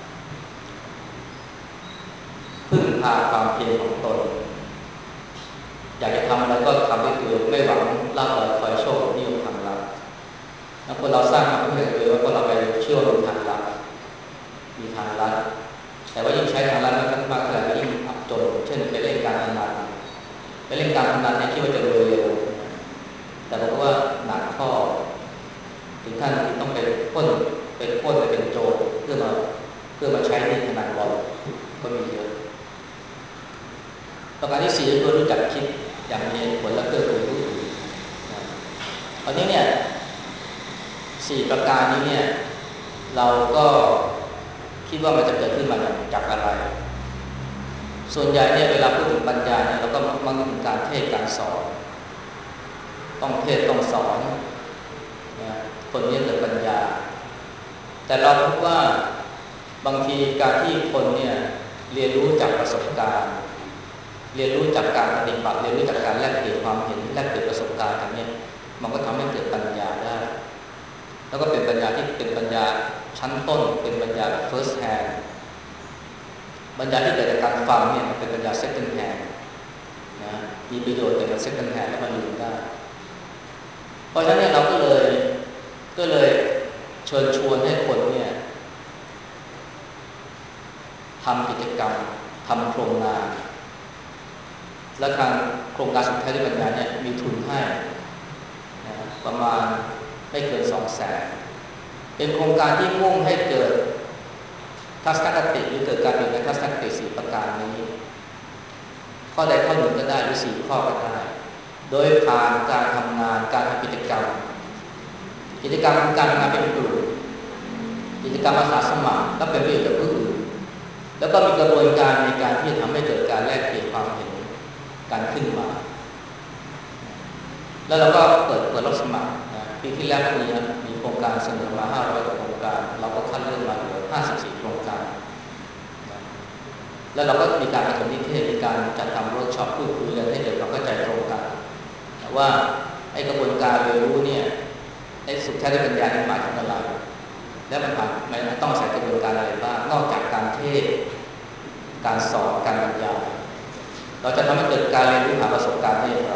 S1: พึ่งพาความเพียรของตนอยากจะทำอะไรก็ทำด้วยตัวเองไม่หวังลาภคอยโชคนิยมทางลัดแล้วคนเราสร้างมาเพื่อตัวเองว่าคนเราไปเชื่อลงทางลัดมีทางลัดแต่ว่ายิ่งใช้ทางลัดมากเท่าไหร่ก็ยิ่งอับจนเช่นไปเล่นการพนันไปเล่นการพนันเนี่ยคิดว่าจะรวยเร็วท่านที่ต้องไปปล้นไปเป็นโจรเพื่อมาใช้ในพนันบอลก็มีเยอะประการที่4ก็รู้จักคิดอย่างมีผลและเกื้อกูลผู้อื่นตอนนี้เนี่ย4ประการนี้เนี่ยเราก็คิดว่ามันจะเกิดขึ้นมาจากอะไรส่วนใหญ่เนี่ยเวลาพูดถึงปัญญาเนี่ยเราก็มักถึงการเทศน์การสอนต้องเทศน์ต้องสอนนะคนนี้เกิดปัญญาแต่เราพบว่าบางทีการที่คนเนี่ยเรียนรู้จากประสบการณ์เรียนรู้จากการปฏิบัติเรียนรู้จากการแลกเปลี่ยนความเห็นแลกเปลี่ยนประสบการณ์กันเนี่ยมันก็ทำให้เกิดปัญญาได้แล้วก็เป็นปัญญาที่เป็นปัญญาชั้นต้นเป็นปัญญา first hand ปัญญาที่เกิดจากการฟังเนี่ยมันเป็นปัญญา second hand นะมีประโยชน์แต่มัน second hand แล้วมันลืมได้เพราะฉะนั้นเนี่ยเราก็เลยเชิญชวนให้คนเนี่ยทำกิจกรรมทำโครงงานและทางโครงการสุดท้ายที่ปัญญาเนี่ยมีทุนให้นะประมาณไม่เกิน 200,000 เป็นโครงการที่มุ่งให้เกิดทัศนคติหรือเกิดการเปลี่ยนแปลงทัศนคติ4ประการนี้ข้อใดข้อหนึ่งก็ได้หรือ4ข้อก็ได้โดยผ่านการทำงานการทำกิจกรรมการทำงานเป็นกลุ่มกิจกรรมอาสาสมัครและเป็นประโยชน์กับผู้อื่นแล้วก็มีกระบวนการในการที่จะทำให้เกิดการแลกเปลี่ยนความเห็นกันขึ้นมาแล้วเราก็เปิดรับสมัครปีที่แล้วก็มีโครงการเสนอมา500กว่าโครงการเราก็คัดเลือกมาเหลือ54โครงการแล้วเราก็มีการประถมนิเทศมีการจัดทำเวิร์กช็อปพูดคุยกันให้เกิดความเข้าใจตรงกันว่าไอ้กระบวนการเรียนรู้เนี่ยไอ้สุขชาติปัญญาเนี่ยหมายถึงอะไรและมันต้องใส่กระบวนการอะไรบ้างนอกจากการเทศการสอนการบรรยายเราจะทำให้เกิดการเรียนรู้ผ่านประสบการณ์ได้อย่างไร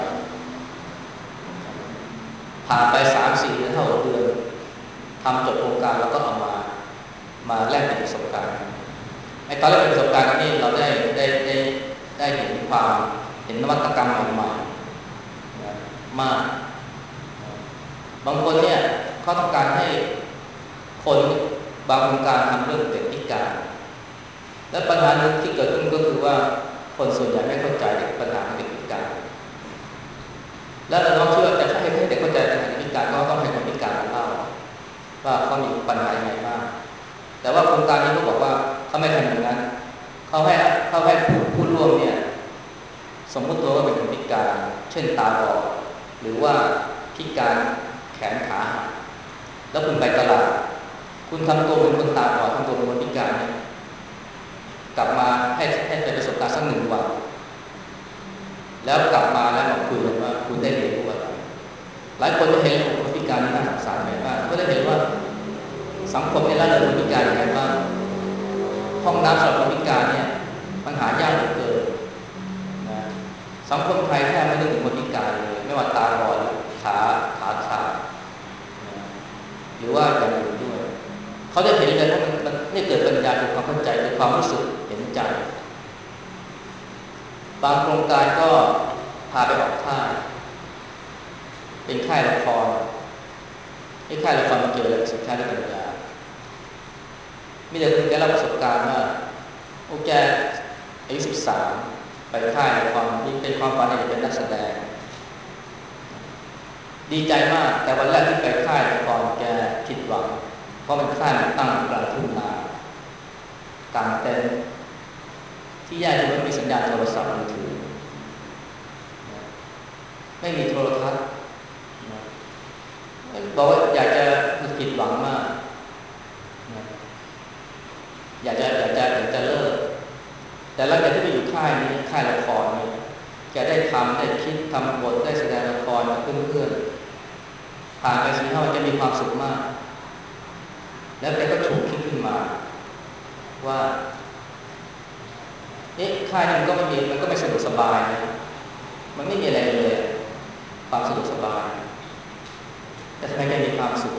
S1: ผ่านไป 3-4 เดือน6 เดือนทำจบโครงการแล้วก็เอามาแลกเปลี่ยนประสบการณ์ไอ้ตอนแรกเป็นประสบการณ์นี้เราได้เห็นนวัตกรรมใหม่ๆมากบางคนเนี่ยเขาต้องการให้คนบางโครงการทำเรื่องเด็กพิการและปัญหาหนึ่งที่เกิดขึ้นก็คือว่าคนส่วนใหญ่ไม่เข้าใจปัญหาของเด็กพิการแล้วเราต้องเชื่อจะให้เด็กเข้าใจปัญหาเด็กพิการก็ต้องให้คนพิการเล่าว่าเขามีปัญหาอย่างไรบ้างแต่ว่าโครงการนี้เขาบอกว่าเขาไม่ทำอย่างนั้นเขาให้ผู้ร่วมเนี่ยสมมติตัวว่าเป็นคนพิการเช่นตาบอดหรือว่าพิการแขนขาแล้วคุณไปตลาดคุณทำตัวเป็นคนตาบอดทำตัวเป็นคนพิการเนี่ยกลับมาให้เป็นประสบการณ์สัก1 วันแล้วกลับมาแล้วมาคุยกันว่าคุณได้เรียนรู้อะไรหลายคนจะเห็นคนพิการน่าสงสารมากก็ได้เห็นว่าสังคมในละเลยคนพิการยังไงบ้างห้องน้ำสำหรับคนพิการเนี่ยมันหายากเหลือเกินนะสังคมไทยแทบไม่นึกถึงคนพิการเลยไม่ว่าตาบอดขาขาดหรือว่าอย่างอื่นด้วยเขาจะเห็นเลยว่ามันนี่เกิดปัญญาเกิดความเข้าใจเกิดความรู้สึกเห็นใจบางโครงการก็พาไปออกค่ายเป็นค่ายละครให้ค่ายละครมาเกี่ยวกับสุขชาติปัญญามีแต่คนแกรับประสบการณ์ว่าโอเคอายุ13ไปค่ายละครนี่เป็นความฝันที่จะเป็นนักแสดงดีใจมากแต่วันแรกที่ไปค่ายละครแกผิดหวังเพราะมันค่ายมันตั้งกลางทุ่งนากลางเต็นท์ที่แย่คือไม่มีสัญญาณโทรศัพท์มือถือไม่มีโทรทัศน์บอกว่าอยากจะผิดหวังมากอยากจะเลิกแต่หลังจากที่ไปอยู่ค่ายนี้ค่ายละครนี่แกได้คิดทำบทได้แสดงละครกับเพื่อนๆผ่านไป4-5 วันจะมีความสุขมากแล้วแกก็ถูกคิดขึ้นมาว่าค่ายนี้มันก็ไม่สะดวกสบายนะมันไม่มีอะไรเลยความสะดวกสบายแต่ทำไมแกมีความสุข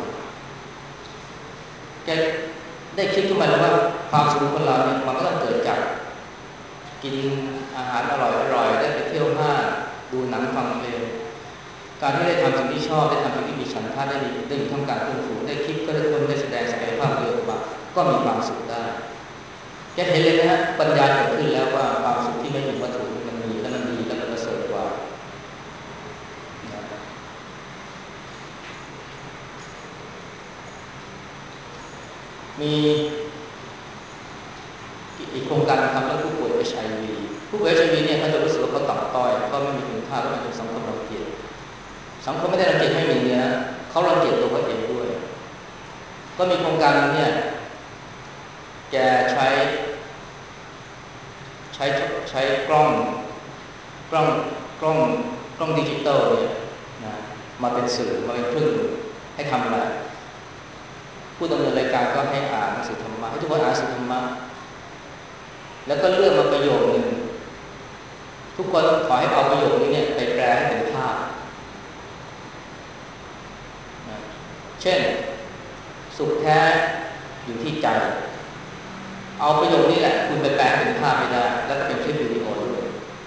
S1: แกได้คิดขึ้นมาแล้วว่าความสุขของเราเนี่ยมันก็ต้องเกิดจากกินอาหารอร่อยได้ไปเที่ยวห้างดูหนังฟังเพลงกการที่ได้ทำสิ่งที่ชอบได้ทำสิ่งที่มีฉันทะได้อยู่ท่ามกลางเพื่อนฝูงได้คิดก็ได้คนได้แสดงศักยภาพตัวเองออกมาก็มีความสุขได้จะเห็นเลยนะฮะปัญญาเกิดขึ้นแล้วว่าความสุขที่ไม่มีวัตถุมันมีและมันดีและมันประเสริฐกว่ามีอีกโครงการทำเรื่องผู้ป่วย HIV ผู้ป่วย HIV เนี่ยเขาจะรู้สึกว่าเขาต่ำต้อยเขาไม่มีคุณค่าแล้วมันถูกสังคมรังเกียจสังคมไม่ได้รังเกียจให้มีเนี่ยเขารังเกียจตัวเขาเองด้วยก็มีโครงการนึงเนี่ยแกใช้กล้องดิจิตอลเนี่ยนะมาเป็นสื่อมาเป็นเครื่องมือให้ทำอะไรผู้ดำเนินรายการก็ให้อ่านหนังสือธรรมะให้ทุกคนอ่านหนังสือธรรมะแล้วก็เลือกมาประโยคนึงทุกคนขอให้เอาประโยคนี้เนี่ยไปแปลให้เป็นภาพนะเช่นสุขแท้อยู่ที่ใจเอาประโยคนี้แหละคุณไปแปลเป็นภาพไม่ได้แล้วก็เป็นคลิปวิดีโอด้วย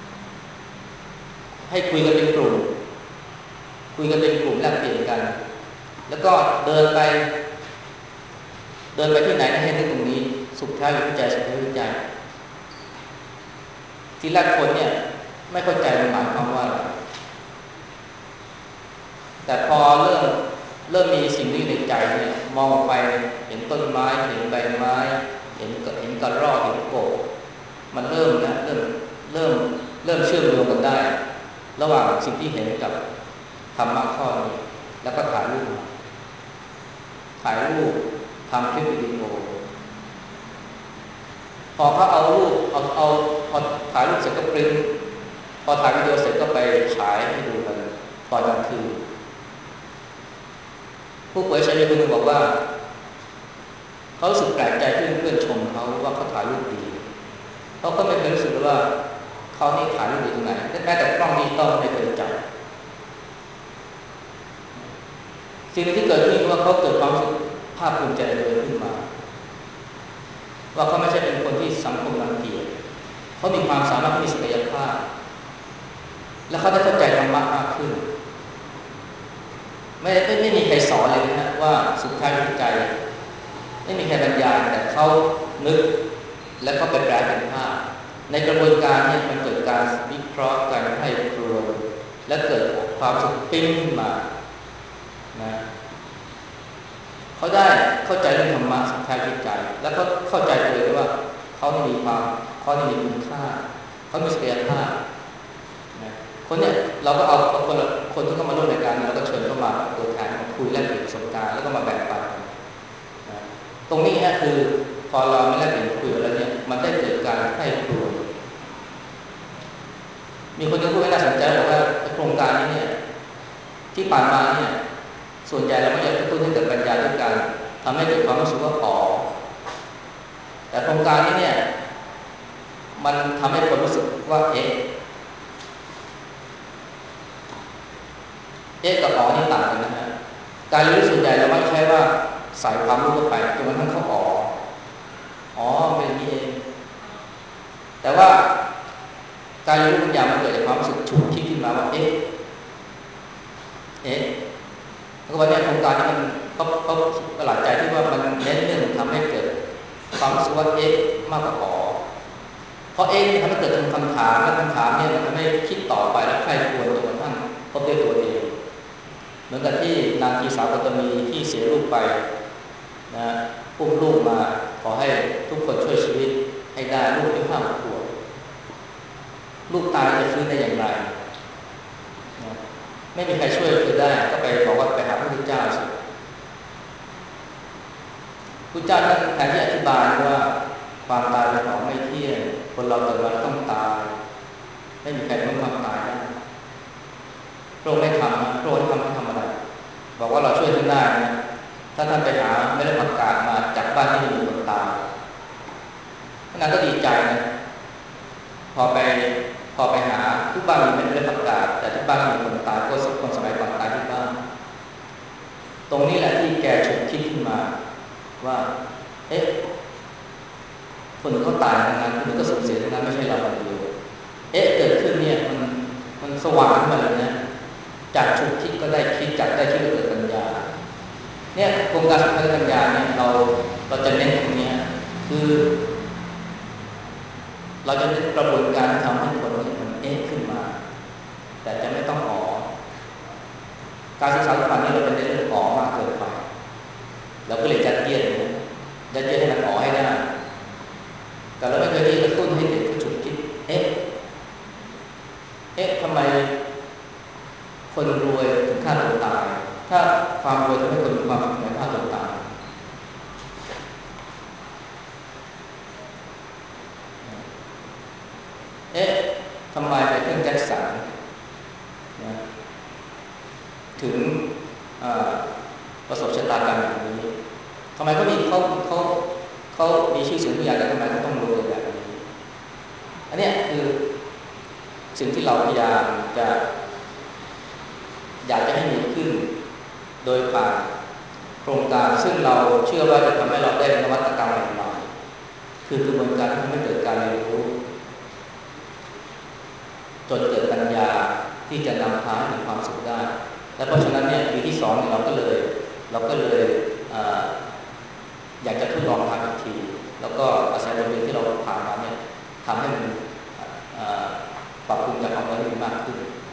S1: ให้คุยกันเป็นกลุ่มแลกเปลี่ยนกันแล้วก็เดินไปที่ไหนให้นึกตรงนี้สุขแท้อยู่ที่ใจสุขแท้อยู่ที่ใจทีแรกคนเนี่ยไม่เข้าใจมันหมายความว่าอะไรแต่พอเริ่มมีสิ่งที่อยู่ในใจเนี่ยมองไปเห็นต้นไม้เห็นใบไม้เห็นกระรอกเห็นกบมันเริ่มเชื่อมโยงกันได้ระหว่างสิ่งที่เห็นกับธรรมะข้อนี้แล้วก็ถ่ายรูปทำคลิปวิดีโอพอเขาเอารูปพอถ่ายรูปเสร็จก็ปริ้นพอถ่ายวิดีโอเสร็จก็ไปฉายให้ดูกันตอนกลางคืนผู้ป่วยชายคนหนึ่งบอกว่าเขารู้สึกแปลกใจที่เพื่อนชมเขาว่าเขาถ่ายรูปดีเขาก็ไม่เคยรู้สึกว่าเขานี่ถ่ายรูปดีตรงไหนแม้แต่กล้องดิจิตอลไม่เคยจับสิ่งที่เกิดขึ้นว่าเขาเกิดความภาคภูมิใจตัวเองขึ้นมาว่าเขาไม่ใช่เป็นคนที่สังคมรังเกียจเขามีความสามารถมีศักยภาพและเขาได้เข้าใจธรรมะมากขึ้นไม่มีใครสอนเลยนะว่าสุขท้ายที่ใจไม่มีใครบรรยายแต่เขานึกและเขาไปแปลเป็นภาพในกระบวนการเนี่ยมันเกิดการวิเคราะห์การให้ครวญและเกิดความสุขปิ้งขึ้นมานะเขาได้เข้าใจเรื่องธรรมะสุขท้ายที่ใจแล้วก็เข้าใจตัวเองว่าเขามีคุณค่าเขามีศักยภาพนะคนเนี่ยเราก็เอาคนที่เข้ามาร่วมรายการเราก็เชิญเข้ามาตัวแทนมาคุยแลกเปลี่ยนประสบการณ์แล้วก็มาแบ่งปันนะตรงนี้ฮะคือพอเราไม่แลกเปลี่ยนคุยแล้วเนี่ยมันได้เกิดการให้ครวญมีคนนึงพูดไม่น่าสนใจบอกว่าโครงการนี้เนี่ยที่ผ่านมาเนี่ยส่วนใหญ่เราไม่อยากกระตุ้นให้เกิดปัญญาด้วยการทำให้เกิดความรู้สึกว่าอ๋อแต่โครงการนี้เนี่ยมันทำให้คนรู้สึกว่าเอ๊ะกับอ๋อนี่ต่างกันนะฮะการรู้ส่วนใหญ่เราไม่ใช่ว่าใส่ความรู้เข้าไปจนกระทั่งเขาอ๋อเป็นอย่างนี้เองแต่ว่าการรู้บางอย่างมันเกิดจากความรู้สึกฉุกคิดขึ้นมาว่าเอ๊ะแล้วก็วันนี้โครงการนี้มันเขาประหลาดใจที่ว่ามันเน้นเรื่องทำให้เกิดความรู้สึกว่ามากกว่าอ๋อเพราะนี่ทำให้เกิดคำถามและคำถามเนี่ยมันทำให้คิดต่อไปและใครควรจนกระทั่งพบด้วยตัวเองเหมือนกับที่นางกีสาวปัตตานีที่เสียลูกไปนะอุ้มลูกมาขอให้ทุกคนช่วยชีวิตให้ได้ลูกอายุ5 ขวบลูกตายจะฟื้นได้อย่างไรนะไม่มีใครช่วยเธอได้ก็ไปบอกว่าไปหาพระพุทธเจ้าสิพระเจ้าท่านแทนที่อธิบายว่าความตายเป็นของไม่เที่ยงคนเราเกิดมาต้องตายไม่มีใครพ้นความตายได้พระองค์ไม่ทำนะพระองค์ทำอะไรบอกว่าเราช่วยท่านได้นะถ้าท่านไปหาไม่ได้ประกาศมาจากบ้านที่มีคนตายท่านก็ดีใจนะพอไปหาทุกบ้านมีไม่ได้ประกาศแต่ทุกบ้านมีคนตายก็สักคนสมัยก่อนตายที่บ้านตรงนี้แหละที่แกฉุกคิดขึ้นมาว่าคนเขาตายทั้งนั้นคนก็สูญเสียทั้งนั้นไม่ใช่เราคนเดียวเกิดขึ้นเนี่ยมันสว่างขึ้นมาเลยนะจากฉุกคิดก็ได้คิดจัดได้คิดเกิดปัญญาเนี่ยโครงการสุขภาพปัญญาเนี่ยเราจะเน้นตรงนี้คือเราจะเน้นกระบวนการทำให้คนมันขึ้นมาแต่จะไม่ต้องการศึกษาทุกวันนี้เราเป็นเรื่องมากเกินไปเราก็เลยยัดเยียดให้มันให้ได้แต่เราไม่เคยที่กระตุ้นให้เด็กเขาฉุกคิดทำไมคนรวยถึงฆ่าตัวตายถ้าความรวยทำให้คนมีความสุขในฆ่าตัวตายทำไมไมเคิลแจ็คสันถึงประสบชะตากรรมแบบนี้ทำไมเขามีชื่อเสียงทุกอย่างแต่ทำไมเขาต้องรวยแบบนี้อันนี้คือสิ่งที่เราพยายามอยากจะให้มีขึ้นโดยผ่านโครงการซึ่งเราเชื่อว่าจะทำให้เราได้นวัตกรรมใหม่ๆคือกระบวนการที่ทำให้เกิดการเรียนรู้จนเกิดปัญญาที่จะนำพาให้มีความสุขได้และเพราะฉะนั้นเนี่ยปีที่2เนี่ยเราก็เลยอยากจะทดลองทำอีกทีแล้วก็อาศัยบทเรียนที่เราผ่านมาเนี่ยทำให้มันปรับปรุงจากความรู้มากขึ้น